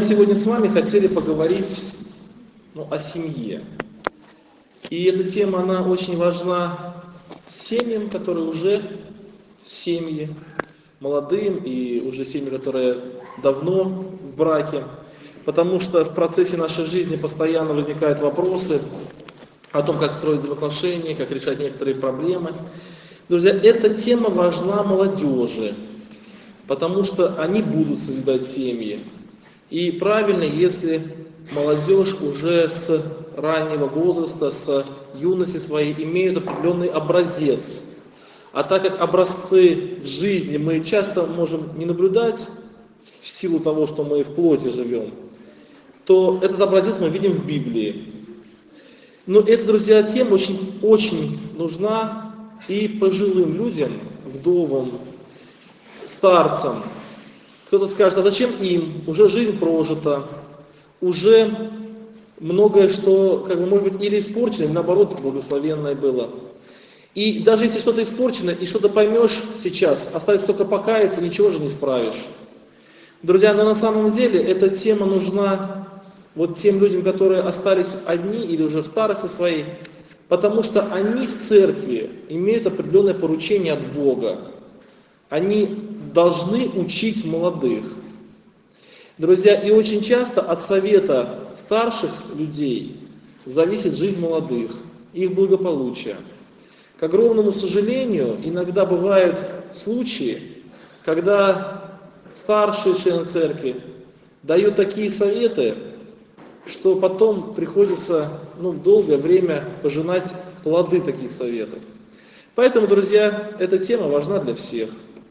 сегодня с вами хотели поговорить о семье. И эта тема, она очень важна семьям, которые уже в семье, молодым и уже семьи, которые давно в браке. Потому что в процессе нашей жизни постоянно возникают вопросы о том, как строить взаимоотношения, как решать некоторые проблемы. Друзья, эта тема важна молодежи, потому что они будут созидать семьи. И правильно, если молодежь уже с раннего возраста, с юности своей имеют определенный образец. А так как образцы в жизни мы часто можем не наблюдать в силу того, что мы в плоти живем, то этот образец мы видим в Библии. Но эта, друзья, тема очень нужна и пожилым людям, вдовам, старцам. Кто-то скажет, а зачем им? Уже жизнь прожита, уже многое, что, может быть, или испорчено, или наоборот, благословенное было. И даже если что-то испорчено, и что-то поймешь сейчас, остается только покаяться, ничего же не справишь. Друзья, но на самом деле эта тема нужна тем людям, которые остались одни или уже в старости своей, потому что они в церкви имеют определенное поручение от Бога. Они должны учить молодых. Друзья, и очень часто от совета старших людей зависит жизнь молодых, их благополучие. К огромному сожалению, иногда бывают случаи, когда старшие члены церкви дают такие советы, что потом приходится долгое время пожинать плоды таких советов. Поэтому, друзья, эта тема важна для всех.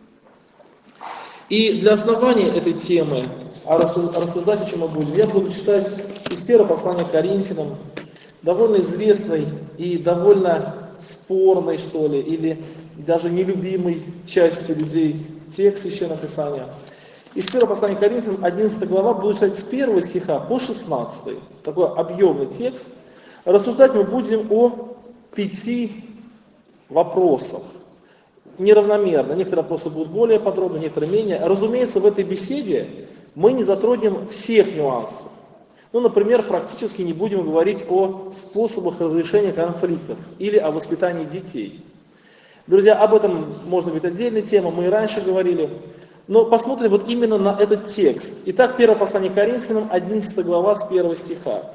И для основания этой темы, рассуждать о чем мы будем, я буду читать из первого послания к Коринфянам, довольно известной и довольно спорной, или даже нелюбимой частью людей текст Священного Писания. Из первого послания к Коринфянам, 11 глава, буду читать с 1 стиха по 16. Такой объемный текст. Рассуждать мы будем о 5 вопросах. Неравномерно. Некоторые вопросы будут более подробно, некоторые менее. Разумеется, в этой беседе мы не затронем всех нюансов. Например, практически не будем говорить о способах разрешения конфликтов или о воспитании детей. Друзья, об этом может быть отдельная тема, мы и раньше говорили. Но посмотрим именно на этот текст. Итак, первое послание к Коринфянам, 11 глава, с 1 стиха.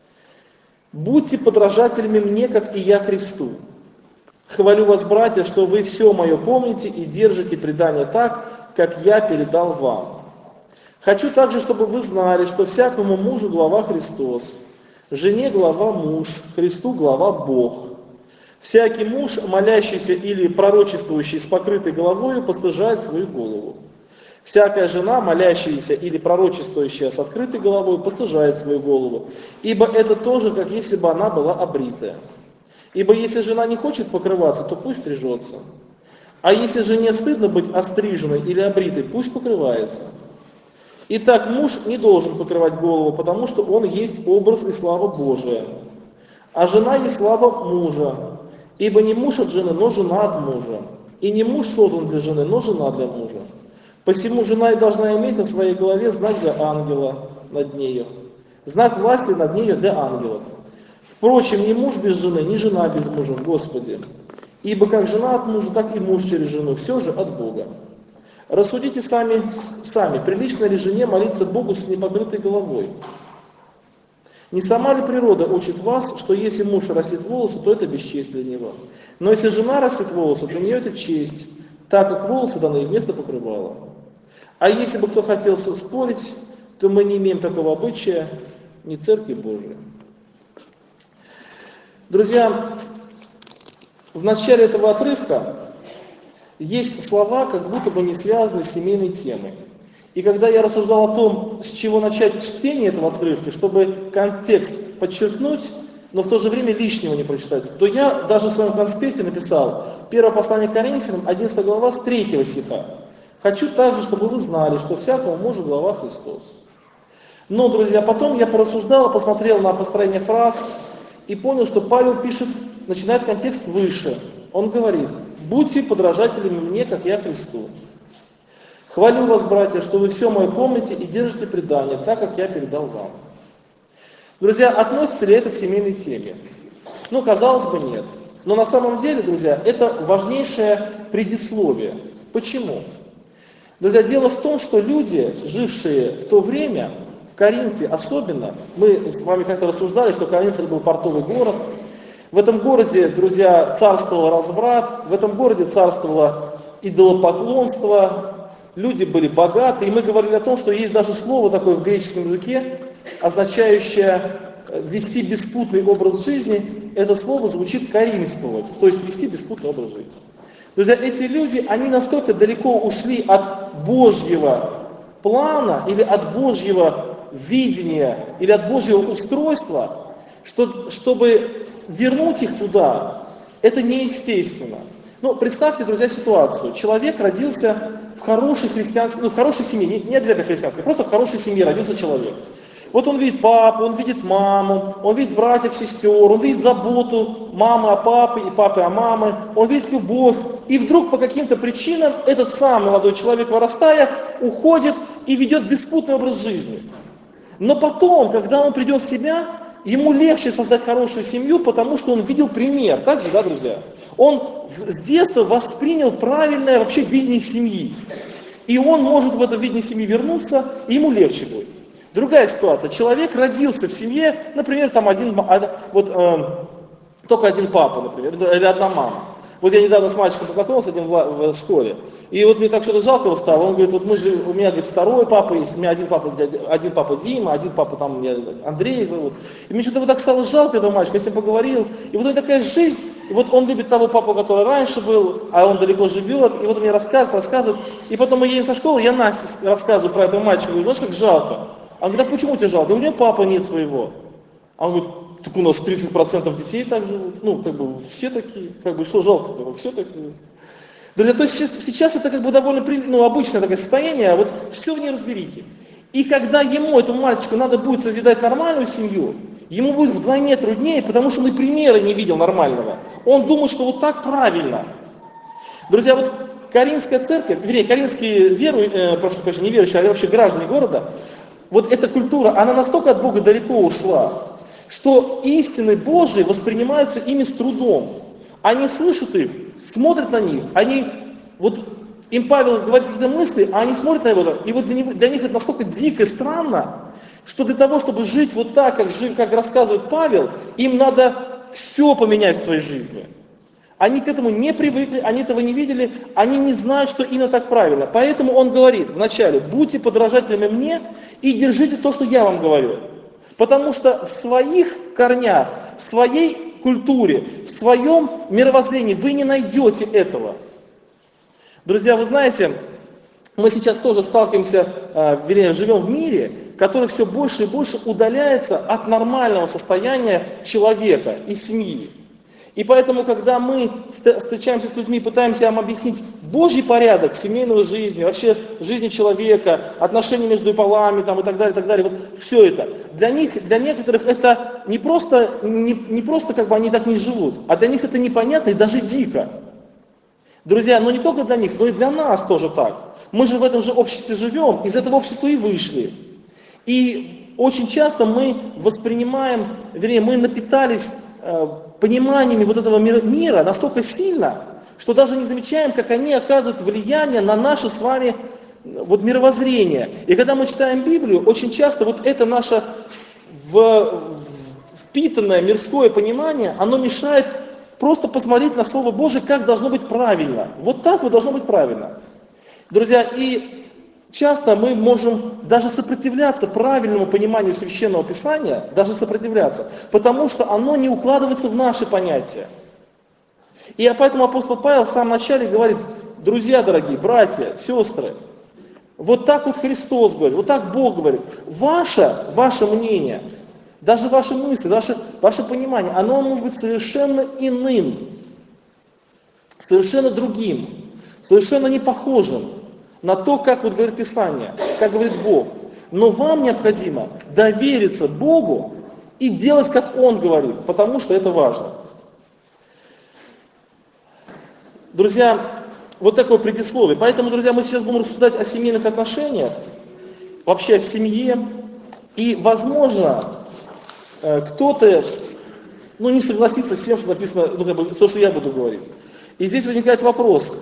«Будьте подражателями мне, как и я Христу. Хвалю вас, братья, что вы все мое помните и держите предание так, как я передал вам. Хочу также, чтобы вы знали, что всякому мужу глава Христос, жене глава муж, Христу глава Бог. Всякий муж, молящийся или пророчествующий с покрытой головою, постыжает свою голову. Всякая жена, молящаяся или пророчествующая с открытой головой, постыжает свою голову, ибо это тоже, как если бы она была обритая. Ибо если жена не хочет покрываться, то пусть стрижется. А если жене стыдно быть остриженной или обритой, пусть покрывается. Итак, муж не должен покрывать голову, потому что он есть образ и слава Божия. А жена есть слава мужа. Ибо не муж от жены, но жена от мужа. И не муж создан для жены, но жена для мужа. Посему жена и должна иметь на своей голове знак для ангела над нею. Знак власти над нею для ангелов. Впрочем, ни муж без жены, ни жена без мужа в Господе. Ибо как жена от мужа, так и муж через жену, все же от Бога. Рассудите сами, прилично ли жене молиться Богу с непокрытой головой? Не сама ли природа учит вас, что если муж растит волосы, то это бесчесть для него? Но если жена растит волосы, для нее это честь, так как волосы даны ей вместо покрывала. А если бы кто хотел спорить, то мы не имеем такого обычая, ни Церкви Божией. Друзья, в начале этого отрывка есть слова, как будто бы не связаны с семейной темой. И когда я рассуждал о том, с чего начать чтение этого отрывка, чтобы контекст подчеркнуть, но в то же время лишнего не прочитать, то я даже в своем конспекте написал первое послание к Коринфянам, 11 глава, с 3 стиха. Хочу также, чтобы вы знали, что всякому мужу глава Христос. Но, друзья, потом я порассуждал, посмотрел на построение фраз и понял, что Павел начинает контекст выше. Он говорит: будьте подражателями мне, как я Христу. Хвалю вас, братья, что вы все мое помните и держите предание, так как я передал вам. Друзья, относится ли это к семейной теме? Ну, казалось бы, нет. Но на самом деле, друзья, это важнейшее предисловие. Почему? Друзья, дело в том, что люди, жившие в то время, в Коринфе особенно, мы с вами как-то рассуждали, что Коринф это был портовый город. В этом городе, друзья, царствовал разврат, в этом городе царствовало идолопоклонство, люди были богаты, и мы говорили о том, что есть даже слово такое в греческом языке, означающее вести беспутный образ жизни. Это слово звучит коринфствовать, то есть вести беспутный образ жизни. Друзья, эти люди, они настолько далеко ушли от Божьего плана, или от Божьего видения, или от Божьего устройства, что, чтобы вернуть их туда, это неестественно. Ну, представьте, друзья, ситуацию. Человек родился в хорошей христианской, в хорошей семье, не обязательно христианской, просто в хорошей семье родился человек. Вот он видит папу, он видит маму, он видит братьев, сестер, он видит заботу мамы о папе и папы о маме, он видит любовь. И вдруг по каким-то причинам этот сам молодой человек, вырастая, уходит и ведет беспутный образ жизни. Но потом, когда он придет в себя, ему легче создать хорошую семью, потому что он видел пример. Так же, да, друзья? Он с детства воспринял правильное вообще видение семьи. И он может в это видение семьи вернуться, и ему легче будет. Другая ситуация. Человек родился в семье, например, там только один папа, например, или одна мама. Вот я недавно с мальчиком познакомился один в школе, и вот мне так что-то жалко его стало. Он говорит, вот у меня, говорит, второй папа есть, у меня один папа Дима, один папа там меня Андрей зовут. И мне что-то вот так стало жалко этого мальчика, я с ним поговорил. И вот такая жизнь, и вот он любит того папу, который раньше был, а он далеко живет, и вот он мне рассказывает. И потом мы едем со школы, я Насте рассказываю про этого мальчика, говорю, знаешь, как жалко. А он говорит, а почему тебе жалко? У него папы нет своего. А он говорит, так у нас 30% детей так живут. Ну, как бы все такие. Как бы что жалко-то? Все такие. Друзья, то есть сейчас это как бы довольно обычное такое состояние, а вот все в неразберихе. И когда ему, этому мальчику, надо будет созидать нормальную семью, ему будет вдвойне труднее, потому что он и примера не видел нормального. Он думает, что вот так правильно. Друзья, вот Каринская церковь, вернее, каринские прошу прощения, не верующие, а вообще граждане города, вот эта культура, она настолько от Бога далеко ушла, что истины Божии воспринимаются ими с трудом. Они слышат их, смотрят на них, им Павел говорит какие-то мысли, а они смотрят на его, и вот для них это настолько дико и странно, что для того, чтобы жить вот так, как рассказывает Павел, им надо все поменять в своей жизни. Они к этому не привыкли, они этого не видели, они не знают, что именно так правильно. Поэтому он говорит вначале, будьте подражателями мне и держите то, что я вам говорю. Потому что в своих корнях, в своей культуре, в своем мировоззрении вы не найдете этого. Друзья, вы знаете, мы сейчас тоже сталкиваемся, живем в мире, который все больше и больше удаляется от нормального состояния человека и семьи. И поэтому, когда мы встречаемся с людьми, пытаемся им объяснить Божий порядок семейной жизни, вообще жизни человека, отношения между полами там, и так далее, вот все это, для некоторых это не просто как бы они так не живут, а для них это непонятно и даже дико. Друзья, но не только для них, но и для нас тоже так. Мы же в этом же обществе живем, из этого общества и вышли. И очень часто мы воспринимаем, мы напитались пониманиями вот этого мира настолько сильно, что даже не замечаем, как они оказывают влияние на наше с вами мировоззрение. И когда мы читаем Библию, очень часто вот это наше впитанное мирское понимание, оно мешает просто посмотреть на Слово Божие, как должно быть правильно. Вот так вот должно быть правильно. Друзья, и часто мы можем даже сопротивляться правильному пониманию Священного Писания, даже сопротивляться, потому что оно не укладывается в наши понятия. И поэтому апостол Павел в самом начале говорит, друзья дорогие, братья, сестры, вот так вот Христос говорит, вот так Бог говорит. Ваше мнение, даже ваши мысли, ваше понимание, оно может быть совершенно иным, совершенно другим, совершенно не похожим на то, как вот говорит Писание, как говорит Бог. Но вам необходимо довериться Богу и делать, как Он говорит, потому что это важно. Друзья, Вот такое предисловие. Поэтому, друзья, мы сейчас будем рассуждать о семейных отношениях, вообще о семье. И, возможно, кто-то не согласится с тем, что написано, то, что я буду говорить. И здесь возникает вопрос.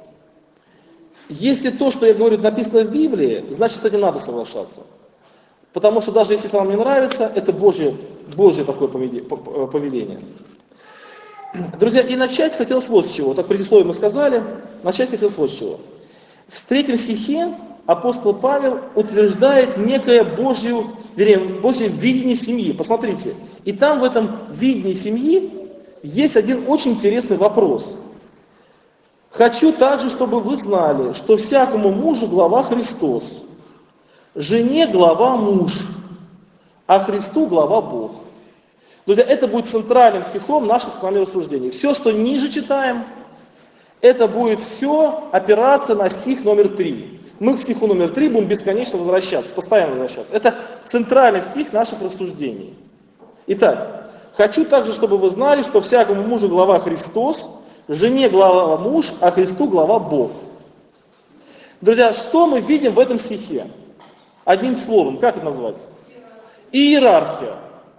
Если то, что я говорю, написано в Библии, значит, с этим надо соглашаться. Потому что даже если это вам не нравится, это Божье такое повеление. Друзья, и начать хотелось вот с чего. Так предисловие мы сказали, начать хотелось вот с чего. В 3 стихе апостол Павел утверждает некое Божье видение семьи. Посмотрите. И там в этом видении семьи есть один очень интересный вопрос. «Хочу также, чтобы вы знали, что всякому мужу глава Христос, жене глава муж, а Христу глава Бог». Друзья, это будет центральным стихом наших с вами рассуждений. Все, что ниже читаем, это будет все опираться на стих номер 3. Мы к стиху номер 3 будем бесконечно возвращаться, постоянно возвращаться. Это центральный стих наших рассуждений. Итак, «Хочу также, чтобы вы знали, что всякому мужу глава Христос, жене глава муж, а Христу глава Бог». Друзья, что мы видим в этом стихе? Одним словом, как это называется? Иерархия.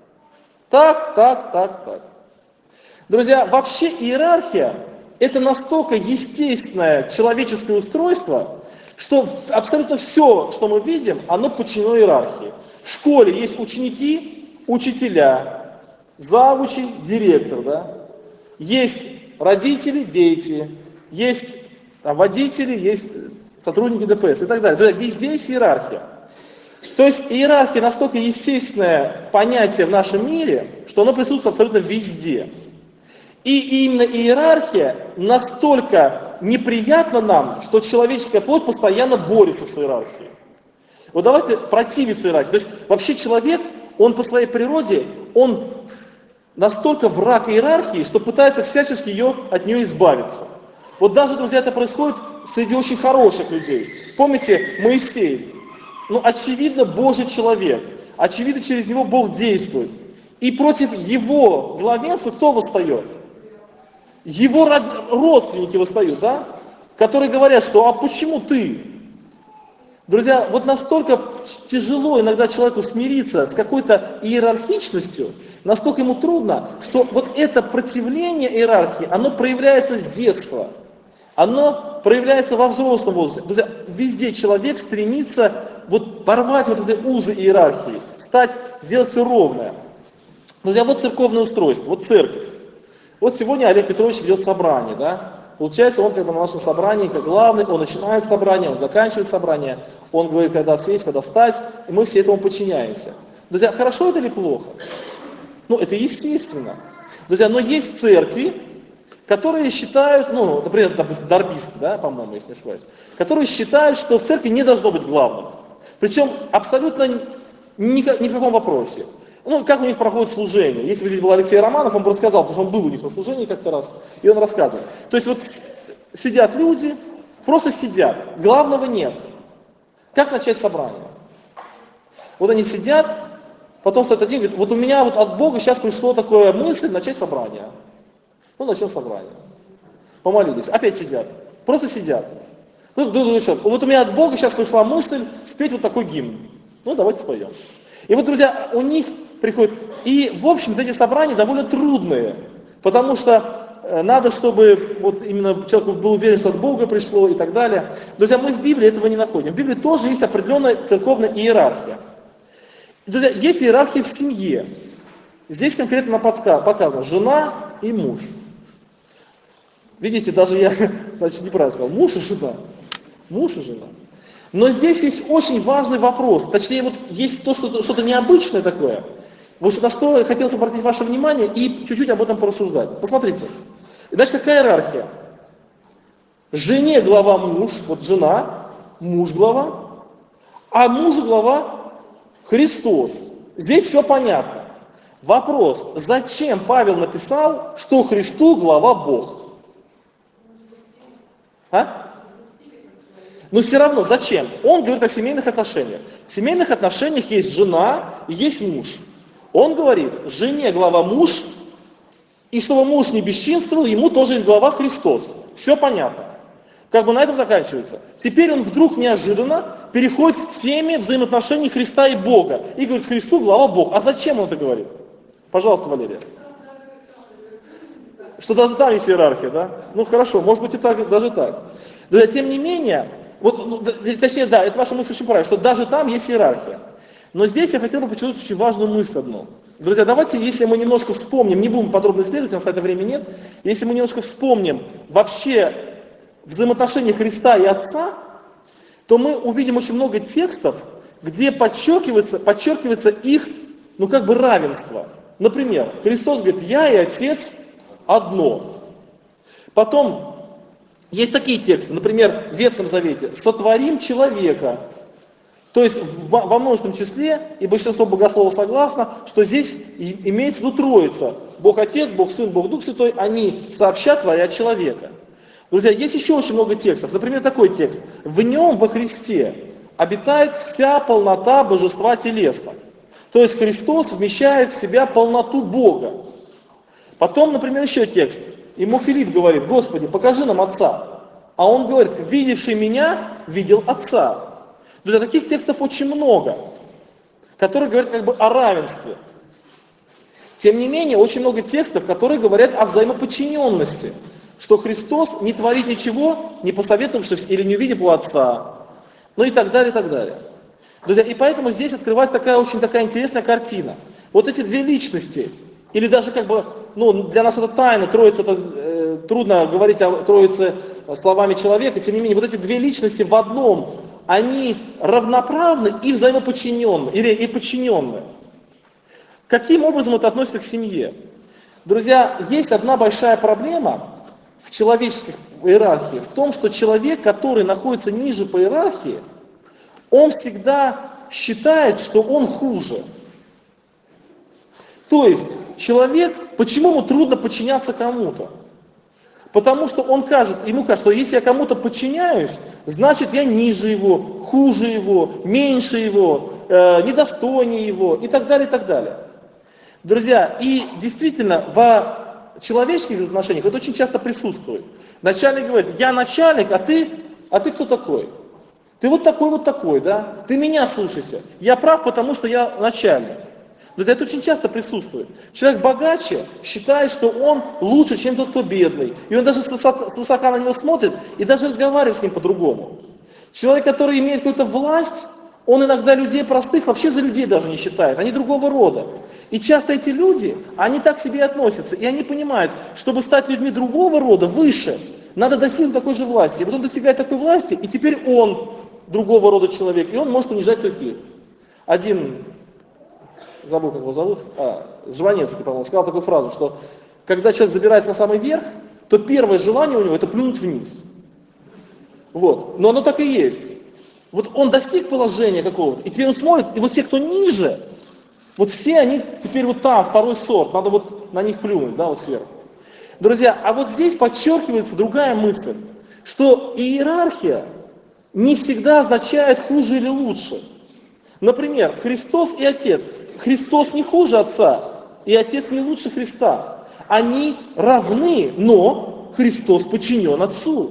Так. Друзья, вообще иерархия – это настолько естественное человеческое устройство, что абсолютно все, что мы видим, оно подчинено иерархии. В школе есть ученики, учителя, завучи, директор, да? Есть родители, дети, есть водители, есть сотрудники ДПС и так далее. Друзья, везде есть иерархия. То есть иерархия настолько естественное понятие в нашем мире, что оно присутствует абсолютно везде. И именно иерархия настолько неприятна нам, что человеческая плоть постоянно борется с иерархией. Вот давайте противиться иерархии. То есть вообще человек, он по своей природе, он настолько враг иерархии, что пытается всячески от нее избавиться. Вот даже, друзья, это происходит среди очень хороших людей. Помните, Моисей? Очевидно, Божий человек. Очевидно, через него Бог действует. И против его главенства кто восстает? Его родственники восстают, да? Которые говорят, что «а почему ты?» Друзья, вот настолько тяжело иногда человеку смириться с какой-то иерархичностью, настолько ему трудно, что вот это противление иерархии, оно проявляется с детства. Оно проявляется во взрослом возрасте. Друзья, везде человек стремится порвать вот эти узы иерархии, сделать все ровное. Друзья, вот церковное устройство, вот церковь. Вот сегодня Олег Петрович ведет собрание, да? Получается, он на нашем собрании как главный, он начинает собрание, он заканчивает собрание, он говорит, когда сесть, когда встать, и мы все этому подчиняемся. Друзья, хорошо это или плохо? Это естественно. Друзья, но есть церкви, которые считают, например, дарбисты, да, по-моему, если не ошибаюсь, которые считают, что в церкви не должно быть главных. Причем абсолютно ни в каком вопросе. Как у них проходит служение. Если бы здесь был Алексей Романов, он бы рассказал, потому что он был у них на служении как-то раз, и он рассказывал. То есть сидят люди, просто сидят, главного нет. Как начать собрание? Вот они сидят, потом стоит один, говорит, вот у меня от Бога сейчас пришло такое мысль начать собрание. Начнем собрание. Помолились, опять сидят, просто сидят. Вот у меня от Бога сейчас пришла мысль спеть вот такой гимн. Давайте споем. И друзья, у них приходит. И, в общем-то, эти собрания довольно трудные, потому что надо, чтобы именно человек был уверен, что от Бога пришло и так далее. Друзья, мы в Библии этого не находим. В Библии тоже есть определенная церковная иерархия. Друзья, есть иерархия в семье. Здесь конкретно показано жена и муж. Видите, даже я, неправильно сказал, муж и жена. Муж и жена. Но здесь есть очень важный вопрос, точнее, есть что-то необычное такое, на что хотелось обратить ваше внимание и чуть-чуть об этом порассуждать. Посмотрите, значит, какая иерархия? Жене глава муж, жена, муж глава, а мужу глава Христос. Здесь все понятно. Вопрос, зачем Павел написал, что Христу глава Бог? Но все равно, зачем? Он говорит о семейных отношениях. В семейных отношениях есть жена и есть муж. Он говорит, жене глава муж, и чтобы муж не бесчинствовал, ему тоже есть глава Христос. Все понятно. Как бы на этом заканчивается. Теперь он вдруг неожиданно переходит к теме взаимоотношений Христа и Бога. И говорит, Христу глава Бог. А зачем он это говорит? Пожалуйста, Валерия. Что даже там есть иерархия, да? Ну хорошо, может быть и так, даже так. Но тем не менее, точнее, да, это ваша мысль очень правильная, что даже там есть иерархия. Но здесь я хотел бы подчеркнуть очень важную мысль одну. Друзья, давайте, если мы немножко вспомним, не будем подробно исследовать, у нас на это времени нет, если мы немножко вспомним вообще взаимоотношения Христа и Отца, то мы увидим очень много текстов, где подчеркивается их, равенство. Например, Христос говорит, я и Отец одно. Потом есть такие тексты, например, в Ветхом Завете, сотворим человека. То есть во множественном числе, и большинство богословов согласно, что здесь имеется в виду Троица. Бог Отец, Бог Сын, Бог Дух Святой, они сообща творят человека. Друзья, есть еще очень много текстов. Например, такой текст. В нем, во Христе, обитает вся полнота божества телесно. То есть Христос вмещает в себя полноту Бога. Потом, например, еще текст. Ему Филипп говорит, Господи, покажи нам Отца. А он говорит, видевший меня, видел Отца. Друзья, таких текстов очень много, которые говорят о равенстве. Тем не менее, очень много текстов, которые говорят о взаимоподчиненности. Что Христос не творит ничего, не посоветовавшись или не увидев у Отца. И так далее, и так далее. Друзья, и поэтому здесь открывается очень такая интересная картина. Вот эти две личности, или даже для нас это тайна, Троица, трудно говорить о Троице словами человека, тем не менее, вот эти две личности в одном, они равноправны и взаимоподчиненны, и подчиненны. Каким образом это относится к семье? Друзья, есть одна большая проблема в человеческой иерархии, в том, что человек, который находится ниже по иерархии, он всегда считает, что он хуже. То есть человек, почему ему трудно подчиняться кому-то? Потому что ему кажется, что если я кому-то подчиняюсь, значит я ниже его, хуже его, меньше его, недостойнее его и так далее, и так далее. Друзья, и действительно в человеческих отношениях это очень часто присутствует. Начальник говорит, я начальник, а ты кто такой? Ты вот такой, да? Ты меня слушайся. Я прав, потому что я начальник. Но это очень часто присутствует. Человек богаче считает, что он лучше, чем тот, кто бедный. И он даже свысока на него смотрит и даже разговаривает с ним по-другому. Человек, который имеет какую-то власть, он иногда людей простых вообще за людей даже не считает. Они другого рода. И часто эти люди, они так к себе относятся. И они понимают, чтобы стать людьми другого рода, выше, надо достигнуть такой же власти. И вот он достигает такой власти, и теперь он другого рода человек. И он может унижать других. Один... забыл, как его зовут, Жванецкий, по-моему, сказал такую фразу, что когда человек забирается на самый верх, то первое желание у него это плюнуть вниз. Вот. Но оно так и есть. Вот он достиг положения какого-то, и теперь он смотрит, и вот все, кто ниже, вот все они теперь вот там, второй сорт, надо вот на них плюнуть, да, вот сверху. Друзья, а вот здесь подчеркивается другая мысль, что иерархия не всегда означает хуже или лучше. Например, Христос и Отец. Христос не хуже Отца, и Отец не лучше Христа. Они равны, но Христос подчинен Отцу.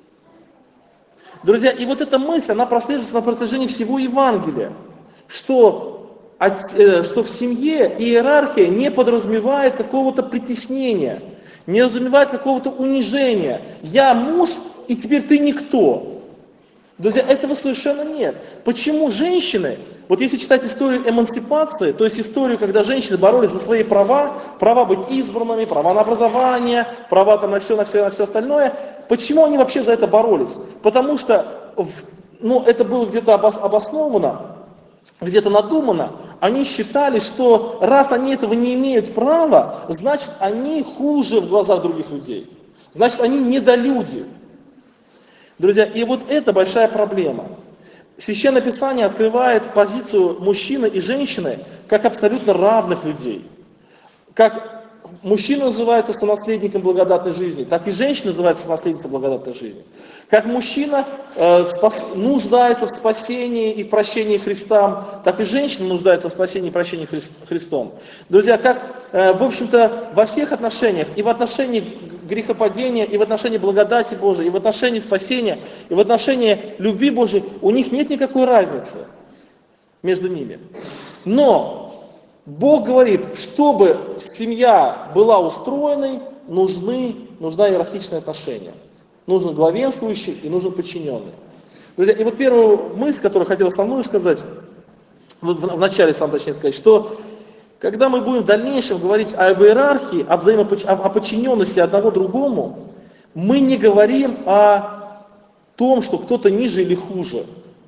Друзья, и вот эта мысль, она прослеживается на протяжении всего Евангелия, что в семье иерархия не подразумевает какого-то притеснения, не подразумевает какого-то унижения. Я муж, и теперь ты никто. Друзья, этого совершенно нет. Почему женщины, вот если читать историю эмансипации, то есть историю, когда женщины боролись за свои права, права быть избранными, права на образование, права там на все остальное, почему они вообще за это боролись? Потому что это было где-то обосновано, где-то надумано, они считали, что раз они этого не имеют права, значит они хуже в глазах других людей, значит они недолюди. Друзья, и вот это большая проблема. Священное Писание открывает позицию мужчины и женщины как абсолютно равных людей. Как мужчина называется сонаследником благодатной жизни, так и женщина называется сонаследницей благодатной жизни. Как мужчина нуждается в спасении и в прощении Христом, так и женщина нуждается в спасении и прощении Христом. Друзья, как, в общем-то, во всех отношениях, и в отношении грехопадения, и в отношении благодати Божией, и в отношении спасения, и в отношении любви Божией, у них нет никакой разницы между ними. Но Бог говорит, чтобы семья была устроенной, нужна иерархичное отношение. Нужен главенствующий и нужен подчиненный. Друзья, и вот первую мысль, которую хотел основную сказать, в начале сам точнее сказать, что когда мы будем в дальнейшем говорить об иерархии, о подчиненности одного другому, мы не говорим о том, что кто-то ниже или хуже,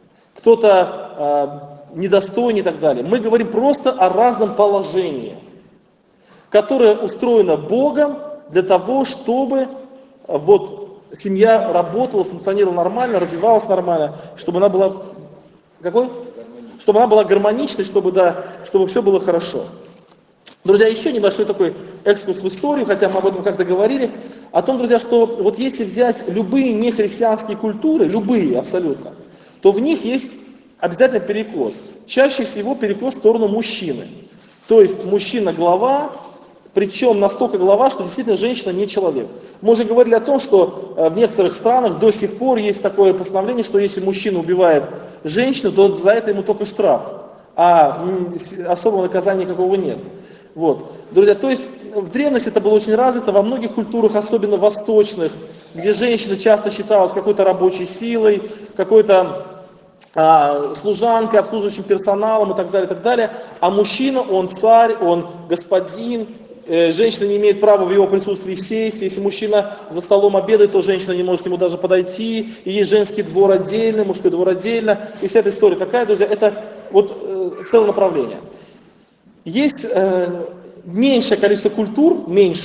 кто-то недостойный и так далее. Мы говорим просто о разном положении, которое устроено Богом для того, чтобы семья работала, функционировала нормально, развивалась нормально, чтобы она была Чтобы она была гармоничной, чтобы все было хорошо. Друзья, еще небольшой такой экскурс в историю, хотя мы об этом как-то говорили, о том, друзья, что вот если взять любые нехристианские культуры, любые абсолютно, то в них есть обязательно перекос. Чаще всего перекос в сторону мужчины. То есть мужчина глава, причем настолько глава, что действительно женщина не человек. Мы уже говорили о том, что в некоторых странах до сих пор есть такое постановление, что если мужчина убивает женщину, то за это ему только штраф, а особого наказания никакого нет. Вот. Друзья, то есть в древности это было очень развито, во многих культурах, особенно восточных, где женщина часто считалась какой-то рабочей силой, какой-то служанкой, обслуживающим персоналом и так далее, а мужчина, он царь, он господин, женщина не имеет права в его присутствии сесть, если мужчина за столом обедает, то женщина не может к нему даже подойти, и есть женский двор отдельно, мужской двор отдельно, и вся эта история такая, друзья, это целое направление. Есть меньшее количество культур,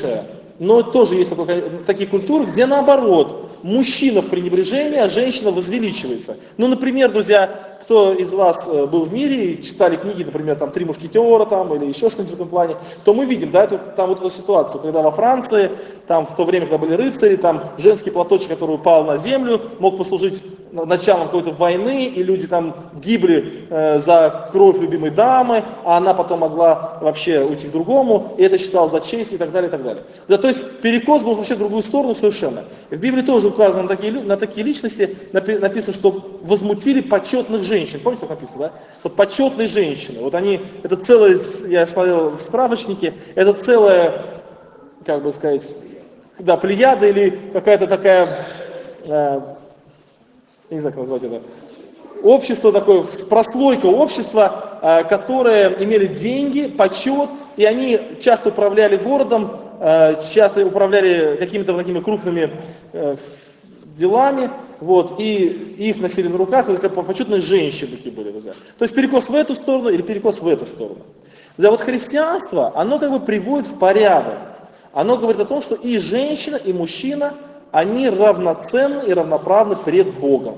но тоже есть такие культуры, где наоборот, мужчина в пренебрежении, а женщина возвеличивается. Ну, например, друзья, кто из вас был в мире и читали книги, например, там «Три мушкетера» или еще что-нибудь в этом плане, то мы видим, да, там вот эту ситуацию, когда во Франции, там в то время, когда были рыцари, там женский платочек, который упал на землю, мог послужить началом какой-то войны, и люди там гибли за кровь любимой дамы, а она потом могла вообще уйти к другому, и это считалось за честь и так далее, и так далее. Да, то есть перекос был вообще в другую сторону совершенно. В Библии тоже указано на такие личности, написано, что возмутили почетных женщин. Помните, как написано, да? Вот почетные женщины, вот они, это целое, я смотрел в справочнике, это целая, как бы сказать, да, плеяда или какая-то такая, я не знаю, как назвать это, общество такое, прослойка общества, которые имели деньги, почет, и они часто управляли городом, часто управляли какими-то такими крупными делами, и их носили на руках, это как почетные женщины такие были, друзья. То есть перекос в эту сторону или перекос в эту сторону. Да, вот христианство, оно как бы приводит в порядок. Оно говорит о том, что и женщина, и мужчина, они равноценны и равноправны пред Богом.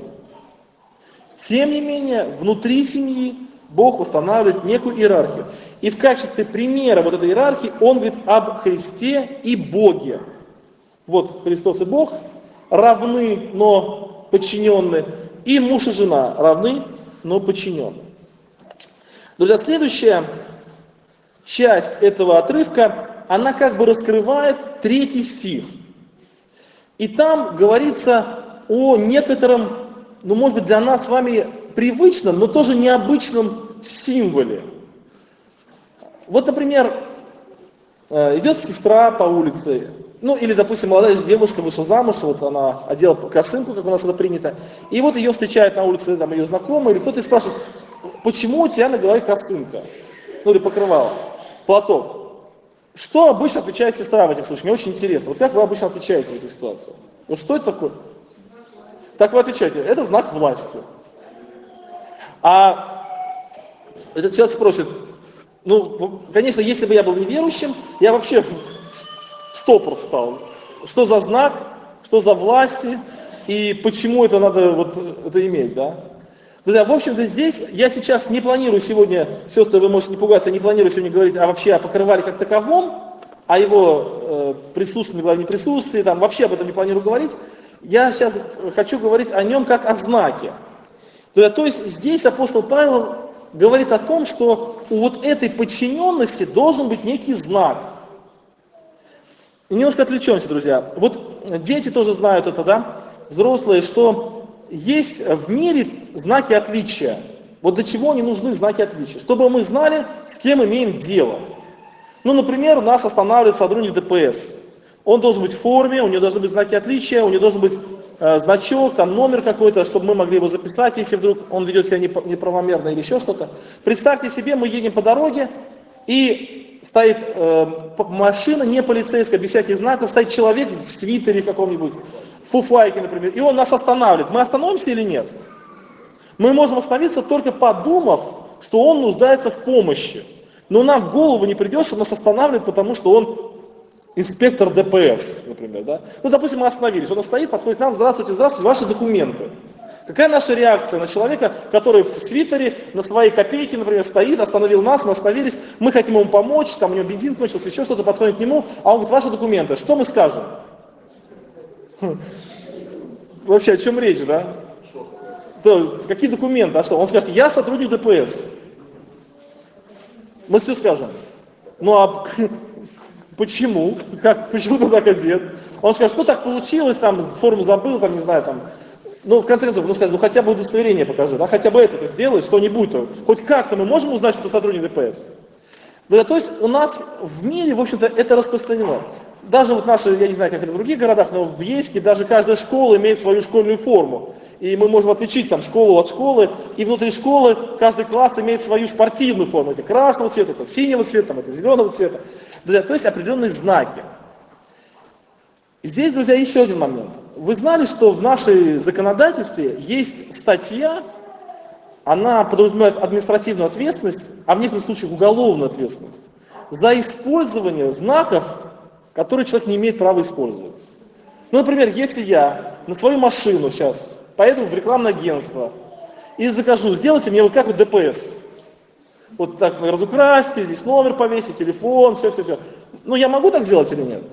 Тем не менее, внутри семьи Бог устанавливает некую иерархию. И в качестве примера вот этой иерархии Он говорит об Христе и Боге. Вот Христос и Бог равны, но подчиненны. И муж и жена равны, но подчиненны. Друзья, следующая часть этого отрывка, она как бы раскрывает 3 стих. И там говорится о некотором, может быть, для нас с вами привычном, но тоже необычном символе. Вот, например, идет сестра по улице, или, допустим, молодая девушка вышла замуж, вот она одела косынку, как у нас это принято, и вот ее встречает на улице там, ее знакомый, или кто-то и спрашивает, почему у тебя на голове косынка? Или покрывало, платок. Что обычно отвечает сестра в этих случаях? Мне очень интересно. Вот как вы обычно отвечаете в этой ситуации? Вот что это такое? Так вы отвечаете, это знак власти. А этот человек спросит, конечно, если бы я был неверующим, я вообще в стопор встал. Что за знак, что за власти, и почему это надо это иметь, да? Друзья, в общем-то здесь я сейчас не планирую сегодня, сестры, вы можете не пугаться, я не планирую сегодня говорить вообще о покрывале как таковом, о его присутствии, главном присутствии, вообще об этом не планирую говорить. Я сейчас хочу говорить о нем как о знаке. То есть здесь апостол Павел говорит о том, что у этой подчиненности должен быть некий знак. И немножко отвлечемся, друзья. Вот дети тоже знают это, да, взрослые, что есть в мире знаки отличия. Вот для чего они нужны знаки отличия? Чтобы мы знали, с кем имеем дело. Ну, например, нас останавливает сотрудник ДПС. Он должен быть в форме, у него должны быть знаки отличия, у него должен быть значок, там номер какой-то, чтобы мы могли его записать, если вдруг он ведет себя неправомерно или еще что-то. Представьте себе, мы едем по дороге, и стоит машина не полицейская, без всяких знаков, стоит человек в свитере каком-нибудь, в фуфайке, например, и он нас останавливает. Мы остановимся или нет? Мы можем остановиться только подумав, что он нуждается в помощи. Но нам в голову не придет, что нас останавливает, потому что он инспектор ДПС, например, да? Ну, допустим, мы остановились, он стоит, подходит к нам: здравствуйте, здравствуйте, ваши документы. Какая наша реакция на человека, который в свитере, на своей копейке, например, стоит, остановил нас, мы остановились, мы хотим ему помочь, там у него бензин кончился, еще что-то, подходит к нему, а он говорит: ваши документы. Что мы скажем? Вообще, о чем речь, да? Какие документы? А что? Он скажет: я сотрудник ДПС. Мы все скажем. Ну а почему? Почему ты так одет? Он скажет: ну так получилось, там форму забыл, там не знаю, там. Ну, в конце концов, скажет: ну хотя бы удостоверение покажи, да, хотя бы это сделай, что-нибудь-то. Хоть как-то мы можем узнать, что ты сотрудник ДПС. Да, то есть у нас в мире, в общем-то, это распространено. Даже вот наши, я не знаю, как это в других городах, но в Ейске даже каждая школа имеет свою школьную форму. И мы можем отличить там школу от школы, и внутри школы каждый класс имеет свою спортивную форму. Это красного цвета, это синего цвета, там, это зеленого цвета. Друзья, то есть определенные знаки. Здесь, друзья, еще один момент. Вы знали, что в нашей законодательстве есть статья, она подразумевает административную ответственность, а в некоторых случаях уголовную ответственность за использование знаков, которые человек не имеет права использовать. Ну, например, если я на свою машину сейчас поеду в рекламное агентство и закажу: сделайте мне вот как вот ДПС. Вот так разукрасьте, здесь номер повесить, телефон, все. Ну, я могу так сделать или нет?